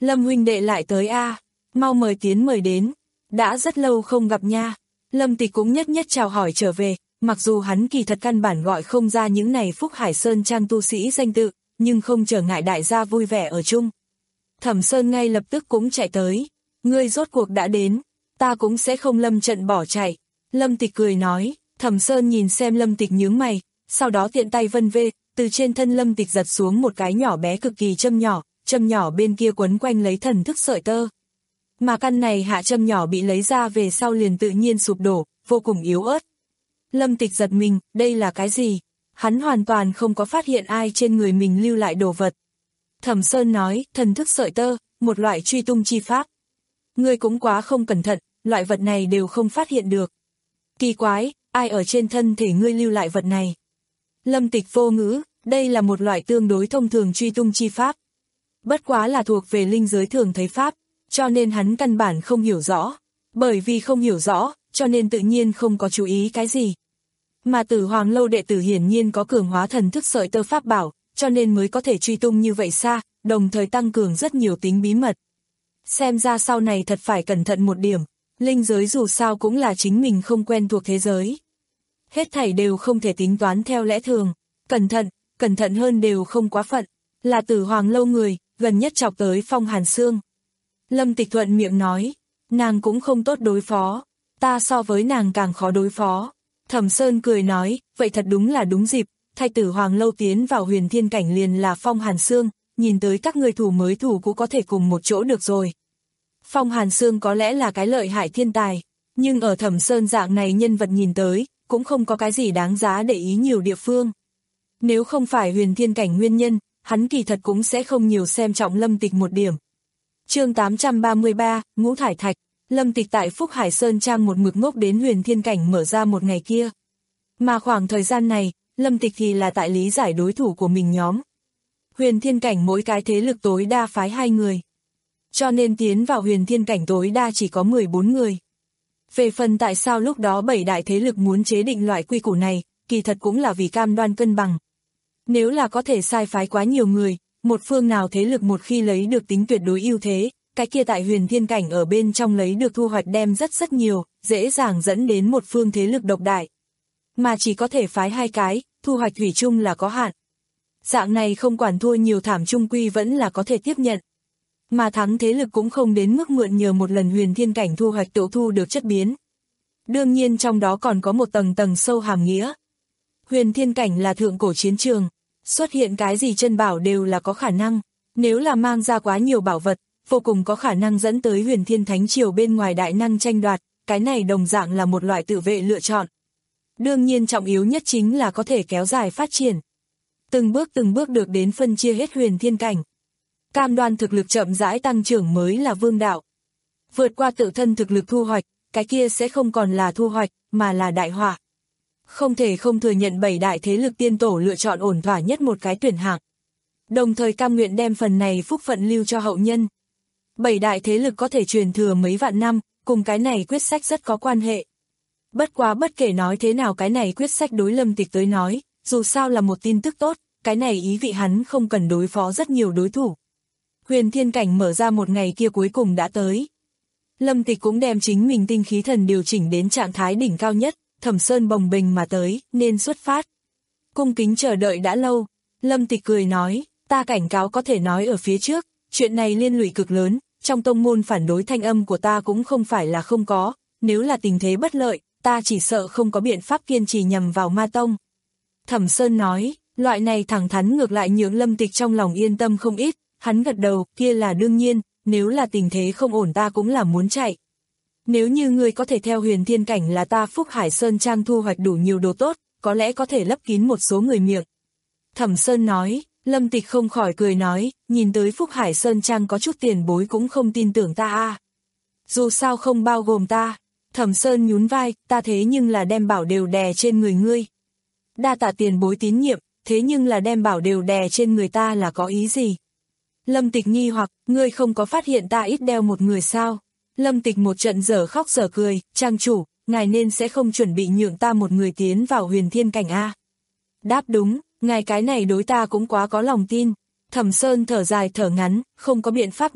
[SPEAKER 2] Lâm huynh đệ lại tới a, mau mời tiến mời đến, đã rất lâu không gặp nha. Lâm Tịch cũng nhất nhất chào hỏi trở về, mặc dù hắn kỳ thật căn bản gọi không ra những này Phúc Hải Sơn Trang tu sĩ danh tự, nhưng không trở ngại đại gia vui vẻ ở chung. Thẩm Sơn ngay lập tức cũng chạy tới, ngươi rốt cuộc đã đến, ta cũng sẽ không lâm trận bỏ chạy. Lâm Tịch cười nói, Thẩm Sơn nhìn xem Lâm Tịch nhướng mày, sau đó tiện tay vân vê, từ trên thân Lâm Tịch giật xuống một cái nhỏ bé cực kỳ châm nhỏ, châm nhỏ bên kia quấn quanh lấy thần thức sợi tơ. Mà căn này hạ châm nhỏ bị lấy ra về sau liền tự nhiên sụp đổ, vô cùng yếu ớt. Lâm Tịch giật mình, đây là cái gì? Hắn hoàn toàn không có phát hiện ai trên người mình lưu lại đồ vật. Thẩm Sơn nói, thần thức sợi tơ, một loại truy tung chi pháp. Ngươi cũng quá không cẩn thận, loại vật này đều không phát hiện được. Kỳ quái, ai ở trên thân thể ngươi lưu lại vật này? Lâm Tịch vô ngữ, đây là một loại tương đối thông thường truy tung chi pháp. Bất quá là thuộc về linh giới thường thấy pháp, cho nên hắn căn bản không hiểu rõ. Bởi vì không hiểu rõ, cho nên tự nhiên không có chú ý cái gì. Mà Tử Hoàng lâu đệ tử hiển nhiên có cường hóa thần thức sợi tơ pháp bảo, cho nên mới có thể truy tung như vậy xa, đồng thời tăng cường rất nhiều tính bí mật. Xem ra sau này thật phải cẩn thận một điểm, linh giới dù sao cũng là chính mình không quen thuộc thế giới. Hết thảy đều không thể tính toán theo lẽ thường, cẩn thận, cẩn thận hơn đều không quá phận, là Tử Hoàng lâu người, gần nhất chọc tới Phong Hàn Sương. Lâm Tịch thuận miệng nói, nàng cũng không tốt đối phó, ta so với nàng càng khó đối phó. Thẩm Sơn cười nói, vậy thật đúng là đúng dịp, thay Tử Hoàng lâu tiến vào huyền thiên cảnh liền là Phong Hàn Sương, nhìn tới các người thủ mới thủ cũng có thể cùng một chỗ được rồi. Phong Hàn Sương có lẽ là cái lợi hại thiên tài, nhưng ở Thẩm Sơn dạng này nhân vật nhìn tới, cũng không có cái gì đáng giá để ý nhiều địa phương. Nếu không phải huyền thiên cảnh nguyên nhân, hắn kỳ thật cũng sẽ không nhiều xem trọng Lâm Tịch một điểm. Chương tám trăm ba mươi ba, Ngũ Thải Thạch. Lâm Tịch tại Phúc Hải Sơn Trang một mực ngốc đến huyền thiên cảnh mở ra một ngày kia. Mà khoảng thời gian này, Lâm Tịch thì là tại lý giải đối thủ của mình nhóm. Huyền thiên cảnh mỗi cái thế lực tối đa phái hai người. Cho nên tiến vào huyền thiên cảnh tối đa chỉ có mười bốn người. Về phần tại sao lúc đó bảy đại thế lực muốn chế định loại quy củ này, kỳ thật cũng là vì cam đoan cân bằng. Nếu là có thể sai phái quá nhiều người, một phương nào thế lực một khi lấy được tính tuyệt đối ưu thế, cái kia tại huyền thiên cảnh ở bên trong lấy được thu hoạch đem rất rất nhiều, dễ dàng dẫn đến một phương thế lực độc đại. Mà chỉ có thể phái hai cái, thu hoạch thủy chung là có hạn. Dạng này không quản thua nhiều thảm chung quy vẫn là có thể tiếp nhận. Mà thắng thế lực cũng không đến mức mượn nhờ một lần huyền thiên cảnh thu hoạch tự thu được chất biến. Đương nhiên trong đó còn có một tầng tầng sâu hàm nghĩa. Huyền thiên cảnh là thượng cổ chiến trường, xuất hiện cái gì chân bảo đều là có khả năng, nếu là mang ra quá nhiều bảo vật, vô cùng có khả năng dẫn tới huyền thiên thánh triều bên ngoài đại năng tranh đoạt, cái này đồng dạng là một loại tự vệ lựa chọn. Đương nhiên trọng yếu nhất chính là có thể kéo dài phát triển. Từng bước từng bước được đến phân chia hết huyền thiên cảnh. Cam đoan thực lực chậm rãi tăng trưởng mới là vương đạo. Vượt qua tự thân thực lực thu hoạch, cái kia sẽ không còn là thu hoạch, mà là đại họa. Không thể không thừa nhận bảy đại thế lực tiên tổ lựa chọn ổn thỏa nhất một cái tuyển hạng. Đồng thời cam nguyện đem phần này phúc phận lưu cho hậu nhân. Bảy đại thế lực có thể truyền thừa mấy vạn năm, cùng cái này quyết sách rất có quan hệ. Bất quá bất kể nói thế nào cái này quyết sách đối Lâm Tịch tới nói, dù sao là một tin tức tốt, cái này ý vị hắn không cần đối phó rất nhiều đối thủ. Huyền thiên cảnh mở ra một ngày kia cuối cùng đã tới. Lâm Tịch cũng đem chính mình tinh khí thần điều chỉnh đến trạng thái đỉnh cao nhất, Thẩm Sơn bồng bềnh mà tới, nên xuất phát. Cung kính chờ đợi đã lâu, Lâm Tịch cười nói, ta cảnh cáo có thể nói ở phía trước, chuyện này liên lụy cực lớn, trong tông môn phản đối thanh âm của ta cũng không phải là không có, nếu là tình thế bất lợi, ta chỉ sợ không có biện pháp kiên trì nhằm vào ma tông. Thẩm Sơn nói, loại này thẳng thắn ngược lại nhượng Lâm Tịch trong lòng yên tâm không ít, hắn gật đầu, kia là đương nhiên, nếu là tình thế không ổn ta cũng là muốn chạy. Nếu như ngươi có thể theo huyền thiên cảnh là ta Phúc Hải Sơn Trang thu hoạch đủ nhiều đồ tốt, có lẽ có thể lấp kín một số người miệng. Thẩm Sơn nói, Lâm Tịch không khỏi cười nói, nhìn tới Phúc Hải Sơn Trang có chút tiền bối cũng không tin tưởng ta à. Dù sao không bao gồm ta. Thẩm Sơn nhún vai, ta thế nhưng là đem bảo đều đè trên người ngươi. Đa tạ tiền bối tín nhiệm, thế nhưng là đem bảo đều đè trên người ta là có ý gì? Lâm Tịch nghi hoặc, ngươi không có phát hiện ta ít đeo một người sao? Lâm Tịch một trận dở khóc dở cười, trang chủ, ngài nên sẽ không chuẩn bị nhượng ta một người tiến vào huyền thiên cảnh a? Đáp đúng, ngài cái này đối ta cũng quá có lòng tin. Thẩm Sơn thở dài thở ngắn, không có biện pháp nha,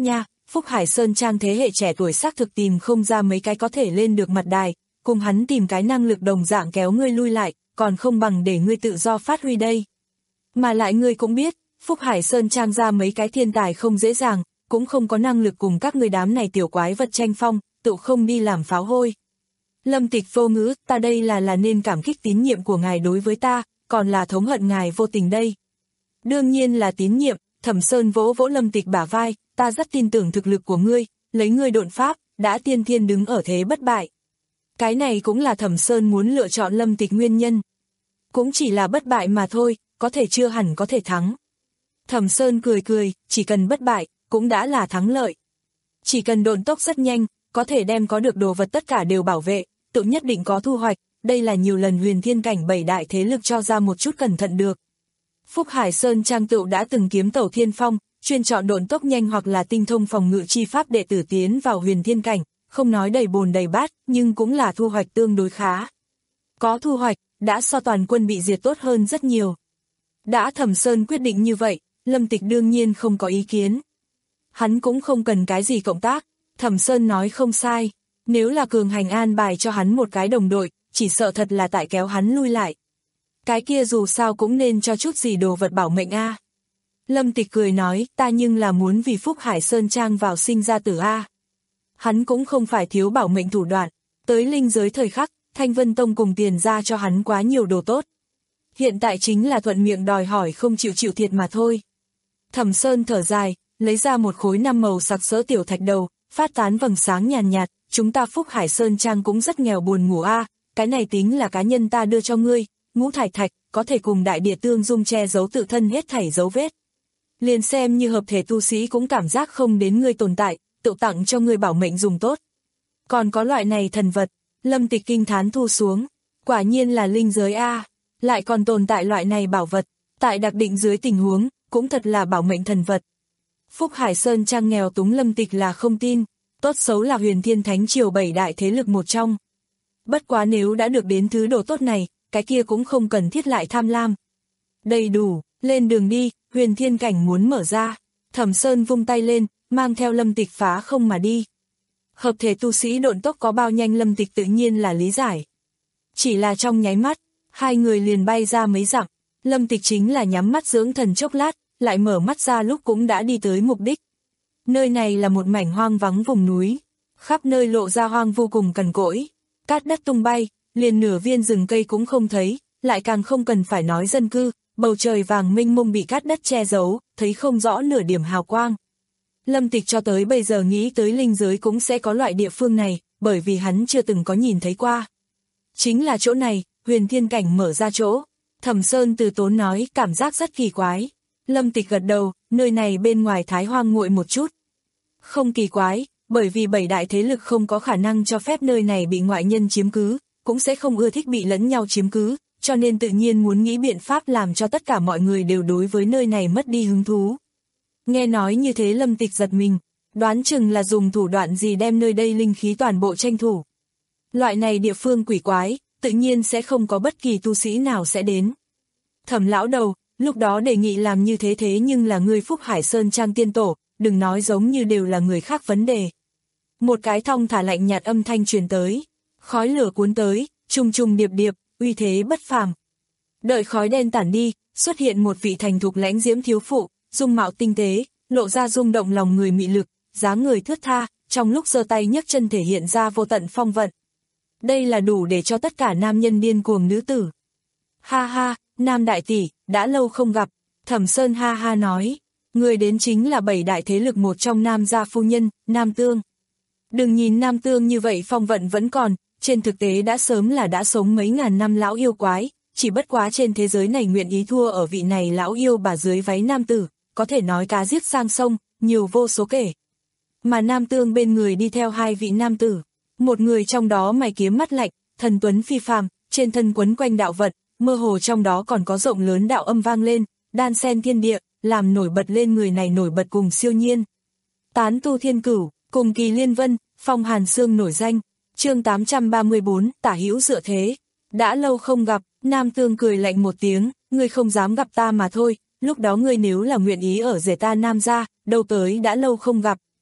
[SPEAKER 2] Phúc Hải Sơn Trang thế hệ trẻ tuổi xác thực tìm không ra mấy cái có thể lên được mặt đài, cùng hắn tìm cái năng lực đồng dạng kéo ngươi lui lại, còn không bằng để ngươi tự do phát huy đây. Mà lại ngươi cũng biết, Phúc Hải Sơn Trang ra mấy cái thiên tài không dễ dàng, cũng không có năng lực cùng các ngươi đám này tiểu quái vật tranh phong, tự không đi làm pháo hôi. Lâm Tịch vô ngữ, ta đây là là nên cảm kích tín nhiệm của ngài đối với ta, còn là thống hận ngài vô tình đây. Đương nhiên là tín nhiệm, Thẩm Sơn vỗ vỗ Lâm Tịch bả vai, ta rất tin tưởng thực lực của ngươi, lấy ngươi độn pháp, đã tiên thiên đứng ở thế bất bại. Cái này cũng là Thẩm Sơn muốn lựa chọn Lâm Tịch nguyên nhân. Cũng chỉ là bất bại mà thôi, có thể chưa hẳn có thể thắng. Thẩm Sơn cười cười, chỉ cần bất bại, cũng đã là thắng lợi. Chỉ cần độn tốc rất nhanh, có thể đem có được đồ vật tất cả đều bảo vệ, tự nhất định có thu hoạch, đây là nhiều lần huyền thiên cảnh bảy đại thế lực cho ra một chút cẩn thận được. Phúc Hải Sơn Trang tự đã từng kiếm tẩu thiên phong, chuyên chọn độn tốc nhanh hoặc là tinh thông phòng ngự chi pháp đệ tử tiến vào huyền thiên cảnh, không nói đầy bồn đầy bát, nhưng cũng là thu hoạch tương đối khá. Có thu hoạch, đã so toàn quân bị diệt tốt hơn rất nhiều. Đã Thẩm Sơn quyết định như vậy, Lâm Tịch đương nhiên không có ý kiến. Hắn cũng không cần cái gì cộng tác, Thẩm Sơn nói không sai, nếu là cường hành an bài cho hắn một cái đồng đội, chỉ sợ thật là tại kéo hắn lui lại. Cái kia dù sao cũng nên cho chút gì đồ vật bảo mệnh a. Lâm Tịch cười nói, ta nhưng là muốn vì Phúc Hải Sơn Trang vào sinh ra tử a. Hắn cũng không phải thiếu bảo mệnh thủ đoạn, tới linh giới thời khắc, Thanh Vân Tông cùng tiền ra cho hắn quá nhiều đồ tốt. Hiện tại chính là thuận miệng đòi hỏi không chịu chịu thiệt mà thôi. Thẩm Sơn thở dài, lấy ra một khối năm màu sặc sỡ tiểu thạch đầu, phát tán vầng sáng nhàn nhạt, chúng ta Phúc Hải Sơn Trang cũng rất nghèo buồn ngủ a, cái này tính là cá nhân ta đưa cho ngươi, ngũ thải thạch, có thể cùng đại địa tương dung che giấu tự thân hết thảy dấu vết. Liền xem như hợp thể tu sĩ cũng cảm giác không đến ngươi tồn tại, tự tặng cho ngươi bảo mệnh dùng tốt. Còn có loại này thần vật, Lâm Tịch kinh thán thu xuống, quả nhiên là linh giới a, lại còn tồn tại loại này bảo vật, tại đặc định dưới tình huống, cũng thật là bảo mệnh thần vật. Phúc Hải Sơn Trang nghèo túng Lâm Tịch là không tin, tốt xấu là huyền thiên thánh triều bảy đại thế lực một trong. Bất quá nếu đã được đến thứ đồ tốt này, cái kia cũng không cần thiết lại tham lam. Đầy đủ, lên đường đi, huyền thiên cảnh muốn mở ra. Thẩm Sơn vung tay lên, mang theo Lâm Tịch phá không mà đi. Hợp thể tu sĩ độn tốc có bao nhanh Lâm Tịch tự nhiên là lý giải. Chỉ là trong nháy mắt, hai người liền bay ra mấy dặm. Lâm Tịch chính là nhắm mắt dưỡng thần chốc lát, lại mở mắt ra lúc cũng đã đi tới mục đích. Nơi này là một mảnh hoang vắng vùng núi, khắp nơi lộ ra hoang vô cùng cằn cỗi, cát đất tung bay, liền nửa viên rừng cây cũng không thấy, lại càng không cần phải nói dân cư, bầu trời vàng mênh mông bị cát đất che giấu, thấy không rõ nửa điểm hào quang. Lâm Tịch cho tới bây giờ nghĩ tới linh giới cũng sẽ có loại địa phương này, bởi vì hắn chưa từng có nhìn thấy qua. Chính là chỗ này, huyền thiên cảnh mở ra chỗ. Thẩm Sơn từ tốn nói, cảm giác rất kỳ quái. Lâm Tịch gật đầu, nơi này bên ngoài thái hoang nguội một chút. Không kỳ quái, bởi vì bảy đại thế lực không có khả năng cho phép nơi này bị ngoại nhân chiếm cứ, cũng sẽ không ưa thích bị lẫn nhau chiếm cứ, cho nên tự nhiên muốn nghĩ biện pháp làm cho tất cả mọi người đều đối với nơi này mất đi hứng thú. Nghe nói như thế Lâm Tịch giật mình, đoán chừng là dùng thủ đoạn gì đem nơi đây linh khí toàn bộ tranh thủ. Loại này địa phương quỷ quái, tự nhiên sẽ không có bất kỳ tu sĩ nào sẽ đến. Thẩm lão đầu, lúc đó đề nghị làm như thế thế nhưng là người Phúc Hải Sơn Trang tiên tổ, đừng nói giống như đều là người khác vấn đề. Một cái thong thả lạnh nhạt âm thanh truyền tới, khói lửa cuốn tới, trùng trùng điệp điệp, uy thế bất phàm. Đợi khói đen tản đi, xuất hiện một vị thành thục lãnh diễm thiếu phụ, dung mạo tinh tế, lộ ra rung động lòng người mị lực, dáng người thướt tha, trong lúc giơ tay nhấc chân thể hiện ra vô tận phong vận. Đây là đủ để cho tất cả nam nhân điên cuồng nữ tử. Ha ha, Nam đại tỷ, đã lâu không gặp, Thẩm Sơn ha ha nói, người đến chính là bảy đại thế lực một trong Nam gia phu nhân, Nam Tương. Đừng nhìn Nam Tương như vậy phong vận vẫn còn, trên thực tế đã sớm là đã sống mấy ngàn năm lão yêu quái, chỉ bất quá trên thế giới này nguyện ý thua ở vị này lão yêu bà dưới váy nam tử, có thể nói cá giết sang sông, nhiều vô số kể. Mà Nam Tương bên người đi theo hai vị nam tử, một người trong đó mày kiếm mắt lạnh, thần tuấn phi phàm, trên thân quấn quanh đạo vật, mơ hồ trong đó còn có rộng lớn đạo âm vang lên, đan xen thiên địa, làm nổi bật lên người này nổi bật cùng siêu nhiên. Tán tu thiên cửu, cùng kỳ liên vân, phong hàn xương nổi danh, chương tám trăm ba mươi bốn, tả hữu dựa thế. Đã lâu không gặp, Nam Tương cười lạnh một tiếng, ngươi không dám gặp ta mà thôi, lúc đó ngươi nếu là nguyện ý ở rể ta Nam gia, đâu tới đã lâu không gặp.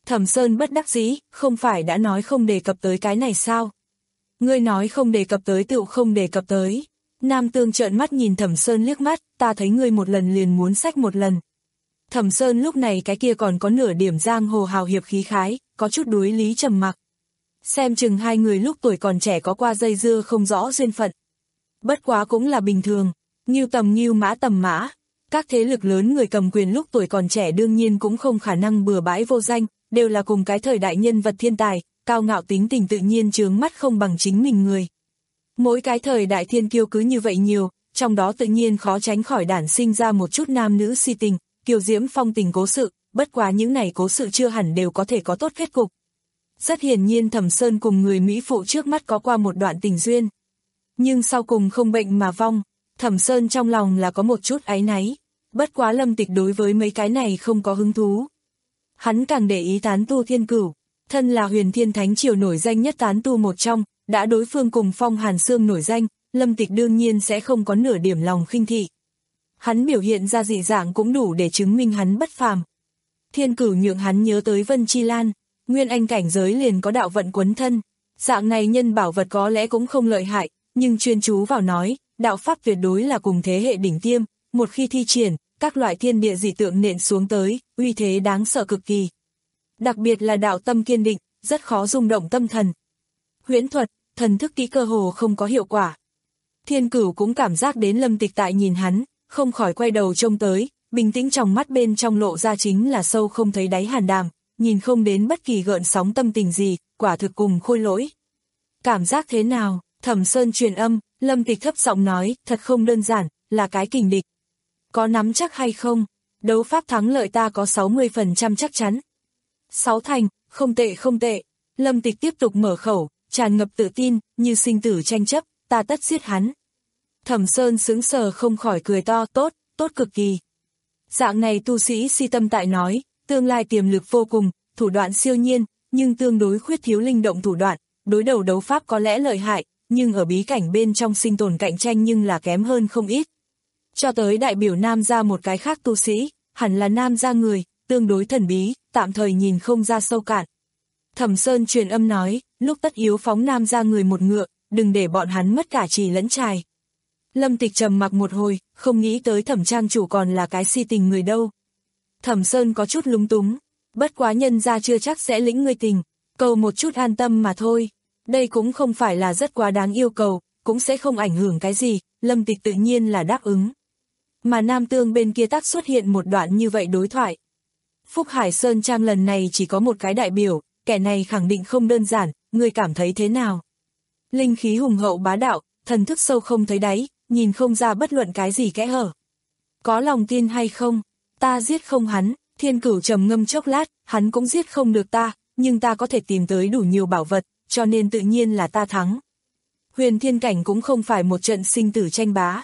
[SPEAKER 2] Thẩm Sơn bất đắc dĩ, không phải đã nói không đề cập tới cái này sao? Ngươi nói không đề cập tới tựu không đề cập tới. Nam Tương trợn mắt nhìn Thẩm Sơn liếc mắt, ta thấy ngươi một lần liền muốn xách một lần. Thẩm Sơn lúc này cái kia còn có nửa điểm giang hồ hào hiệp khí khái, có chút đuối lý trầm mặc. Xem chừng hai người lúc tuổi còn trẻ có qua dây dưa không rõ duyên phận. Bất quá cũng là bình thường, ngưu tầm ngưu mã tầm mã. Các thế lực lớn người cầm quyền lúc tuổi còn trẻ đương nhiên cũng không khả năng bừa bãi vô danh, đều là cùng cái thời đại nhân vật thiên tài, cao ngạo tính tình tự nhiên chướng mắt không bằng chính mình người. Mỗi cái thời đại thiên kiêu cứ như vậy nhiều, trong đó tự nhiên khó tránh khỏi đản sinh ra một chút nam nữ si tình, kiều diễm phong tình cố sự, bất quá những này cố sự chưa hẳn đều có thể có tốt kết cục. Rất hiển nhiên Thẩm Sơn cùng người Mỹ phụ trước mắt có qua một đoạn tình duyên. Nhưng sau cùng không bệnh mà vong, Thẩm Sơn trong lòng là có một chút áy náy, bất quá Lâm Tịch đối với mấy cái này không có hứng thú. Hắn càng để ý tán tu Thiên Cửu, thân là Huyền Thiên Thánh Triều nổi danh nhất tán tu một trong, đã đối phương cùng Phong Hàn Sương nổi danh, Lâm Tịch đương nhiên sẽ không có nửa điểm lòng khinh thị. Hắn biểu hiện ra dị dạng cũng đủ để chứng minh hắn bất phàm. Thiên Cửu nhượng hắn nhớ tới Vân Chi Lan, nguyên anh cảnh giới liền có đạo vận quấn thân, dạng này nhân bảo vật có lẽ cũng không lợi hại, nhưng chuyên chú vào nói, đạo pháp tuyệt đối là cùng thế hệ đỉnh tiêm, một khi thi triển, các loại thiên địa dị tượng nện xuống tới, uy thế đáng sợ cực kỳ. Đặc biệt là đạo tâm kiên định, rất khó rung động tâm thần. Huyễn thuật, thần thức kỹ cơ hồ không có hiệu quả. Thiên Cửu cũng cảm giác đến Lâm Tịch tại nhìn hắn, không khỏi quay đầu trông tới, bình tĩnh trong mắt bên trong lộ ra chính là sâu không thấy đáy hàn đàm, nhìn không đến bất kỳ gợn sóng tâm tình gì, quả thực cùng khôi lỗi. Cảm giác thế nào? Thẩm Sơn truyền âm, Lâm Tịch thấp giọng nói, thật không đơn giản, là cái kình địch. Có nắm chắc hay không? Đấu pháp thắng lợi ta có sáu mươi phần trăm chắc chắn. Sáu thành, không tệ không tệ. Lâm Tịch tiếp tục mở khẩu, tràn ngập tự tin, như sinh tử tranh chấp, ta tất giết hắn. Thẩm Sơn sững sờ không khỏi cười to, tốt, tốt cực kỳ. Dạng này tu sĩ si tâm tại nói, tương lai tiềm lực vô cùng, thủ đoạn siêu nhiên, nhưng tương đối khuyết thiếu linh động thủ đoạn, đối đầu đấu pháp có lẽ lợi hại, nhưng ở bí cảnh bên trong sinh tồn cạnh tranh nhưng là kém hơn không ít. Cho tới đại biểu nam gia một cái khác tu sĩ, hẳn là nam gia người, tương đối thần bí, tạm thời nhìn không ra sâu cạn. Thẩm Sơn truyền âm nói, lúc tất yếu phóng nam gia người một ngựa, đừng để bọn hắn mất cả trì lẫn trài. Lâm Tịch trầm mặc một hồi, không nghĩ tới Thẩm trang chủ còn là cái si tình người đâu. Thẩm Sơn có chút lúng túng, bất quá nhân gia chưa chắc sẽ lĩnh ngươi tình, cầu một chút an tâm mà thôi. Đây cũng không phải là rất quá đáng yêu cầu, cũng sẽ không ảnh hưởng cái gì, Lâm Tịch tự nhiên là đáp ứng. Mà Nam Tương bên kia tác xuất hiện một đoạn như vậy đối thoại. Phúc Hải Sơn Trang lần này chỉ có một cái đại biểu, kẻ này khẳng định không đơn giản, ngươi cảm thấy thế nào? Linh khí hùng hậu bá đạo, thần thức sâu không thấy đáy, nhìn không ra bất luận cái gì kẽ hở. Có lòng tin hay không? Ta giết không hắn, Thiên Cửu trầm ngâm chốc lát, hắn cũng giết không được ta, nhưng ta có thể tìm tới đủ nhiều bảo vật, cho nên tự nhiên là ta thắng. Huyền Thiên Cảnh cũng không phải một trận sinh tử tranh bá,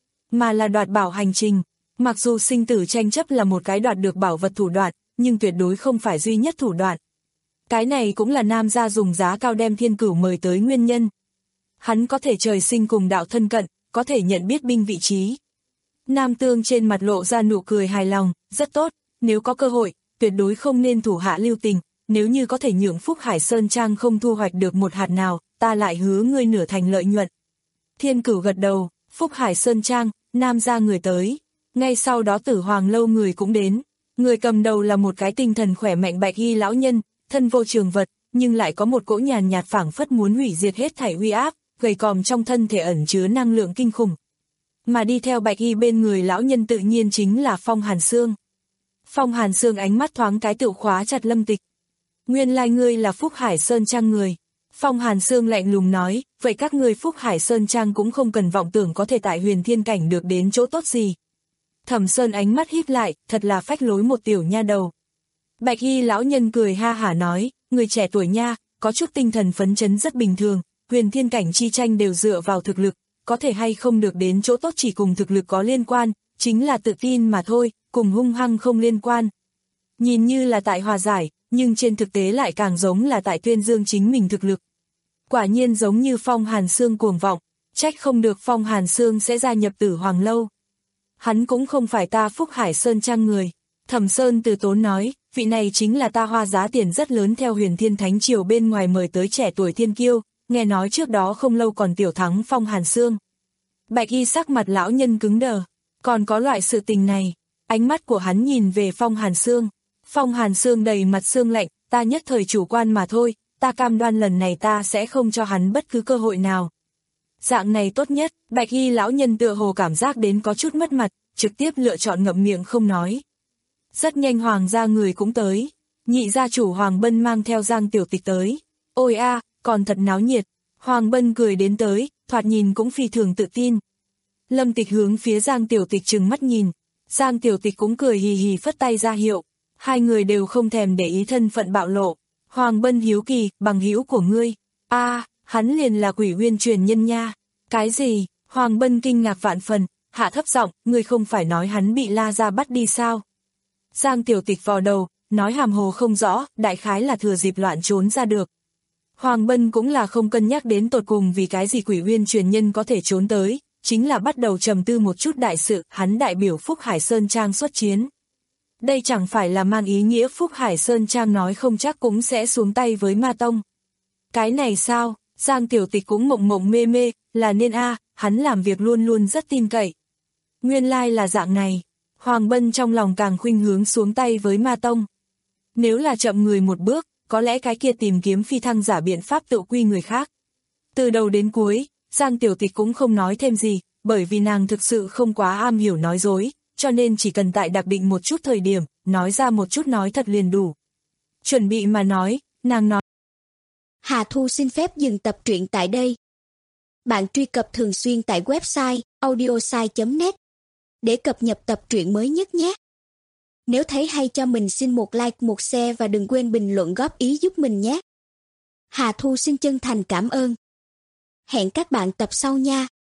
[SPEAKER 2] mà là đoạt bảo hành trình. Mặc dù sinh tử tranh chấp là một cái đoạt được bảo vật thủ đoạn, nhưng tuyệt đối không phải duy nhất thủ đoạn. Cái này cũng là nam gia dùng giá cao đem Thiên Cửu mời tới nguyên nhân. Hắn có thể trời sinh cùng đạo thân cận, có thể nhận biết binh vị trí. Nam Tương trên mặt lộ ra nụ cười hài lòng, rất tốt, nếu có cơ hội, tuyệt đối không nên thủ hạ lưu tình, nếu như có thể nhượng Phúc Hải Sơn Trang không thu hoạch được một hạt nào, ta lại hứa ngươi nửa thành lợi nhuận. Thiên Cửu gật đầu, Phúc Hải Sơn Trang, nam gia người tới. Ngay sau đó Tử Hoàng lâu người cũng đến, người cầm đầu là một cái tinh thần khỏe mạnh bạch y lão nhân, thân vô trường vật, nhưng lại có một cỗ nhàn nhạt phảng phất muốn hủy diệt hết thảy uy áp, gầy còm trong thân thể ẩn chứa năng lượng kinh khủng. Mà đi theo bạch y bên người lão nhân tự nhiên chính là Phong Hàn Sương. Phong Hàn Sương ánh mắt thoáng cái tự khóa chặt Lâm Tịch. Nguyên lai ngươi là Phúc Hải Sơn Trang người. Phong Hàn Sương lạnh lùng nói, vậy các ngươi Phúc Hải Sơn Trang cũng không cần vọng tưởng có thể tại Huyền Thiên Cảnh được đến chỗ tốt gì. Thẩm Sơn ánh mắt híp lại, thật là phách lối một tiểu nha đầu. Bạch y lão nhân cười ha hả nói, người trẻ tuổi nha, có chút tinh thần phấn chấn rất bình thường, Huyền Thiên Cảnh chi tranh đều dựa vào thực lực, có thể hay không được đến chỗ tốt chỉ cùng thực lực có liên quan, chính là tự tin mà thôi, cùng hung hăng không liên quan. Nhìn như là tại hòa giải, nhưng trên thực tế lại càng giống là tại tuyên dương chính mình thực lực. Quả nhiên giống như Phong Hàn Sương cuồng vọng, trách không được Phong Hàn Sương sẽ gia nhập Tử Hoàng lâu. Hắn cũng không phải ta Phúc Hải Sơn Trang người. Thẩm Sơn từ tốn nói, vị này chính là ta hoa giá tiền rất lớn theo Huyền Thiên Thánh Triều bên ngoài mời tới trẻ tuổi thiên kiêu, nghe nói trước đó không lâu còn tiểu thắng Phong Hàn Sương. Bạch y sắc mặt lão nhân cứng đờ, còn có loại sự tình này, ánh mắt của hắn nhìn về Phong Hàn Sương. Phong Hàn Sương đầy mặt sương lạnh, ta nhất thời chủ quan mà thôi, ta cam đoan lần này ta sẽ không cho hắn bất cứ cơ hội nào. Dạng này tốt nhất, Bạch y lão nhân tựa hồ cảm giác đến có chút mất mặt, trực tiếp lựa chọn ngậm miệng không nói. Rất nhanh Hoàng gia người cũng tới, nhị gia chủ Hoàng Bân mang theo Giang Tiểu Tịch tới. Ôi a, còn thật náo nhiệt. Hoàng Bân cười đến tới, thoạt nhìn cũng phi thường tự tin. Lâm Tịch hướng phía Giang Tiểu Tịch trừng mắt nhìn, Giang Tiểu Tịch cũng cười hì hì phất tay ra hiệu, hai người đều không thèm để ý thân phận bạo lộ. Hoàng Bân hiếu kỳ, bằng hữu của ngươi, a, hắn liền là Quỷ Uyên truyền nhân nha. Cái gì? Hoàng Bân kinh ngạc vạn phần, hạ thấp giọng, ngươi không phải nói hắn bị La gia bắt đi sao? Giang Tiểu Tịch vò đầu, nói hàm hồ không rõ, đại khái là thừa dịp loạn trốn ra được. Hoàng Bân cũng là không cân nhắc đến tột cùng vì cái gì Quỷ Uyên truyền nhân có thể trốn tới, chính là bắt đầu trầm tư một chút đại sự, hắn đại biểu Phúc Hải Sơn Trang xuất chiến. Đây chẳng phải là mang ý nghĩa Phúc Hải Sơn Trang nói không chắc cũng sẽ xuống tay với Ma Tông. Cái này sao? Giang Tiểu Tịch cũng mộng mộng mê mê, là nên a, hắn làm việc luôn luôn rất tin cậy. Nguyên lai là dạng này, Hoàng Bân trong lòng càng khuynh hướng xuống tay với Ma Tông. Nếu là chậm người một bước, có lẽ cái kia tìm kiếm phi thăng giả biện pháp tự quy người khác. Từ đầu đến cuối, Giang Tiểu Tịch cũng không nói thêm gì, bởi vì nàng thực sự không quá am hiểu nói dối, cho nên chỉ cần tại đặc định một chút thời điểm, nói ra một chút nói thật liền đủ. Chuẩn bị mà nói, nàng nói.
[SPEAKER 3] Hà Thu xin phép dừng tập truyện tại đây. Bạn truy cập thường xuyên tại website audiosai chấm net để cập nhật tập truyện mới nhất nhé. Nếu thấy hay cho mình xin một like, một share và đừng quên bình luận góp ý giúp mình nhé. Hà Thu xin chân thành cảm ơn. Hẹn các bạn tập sau nha.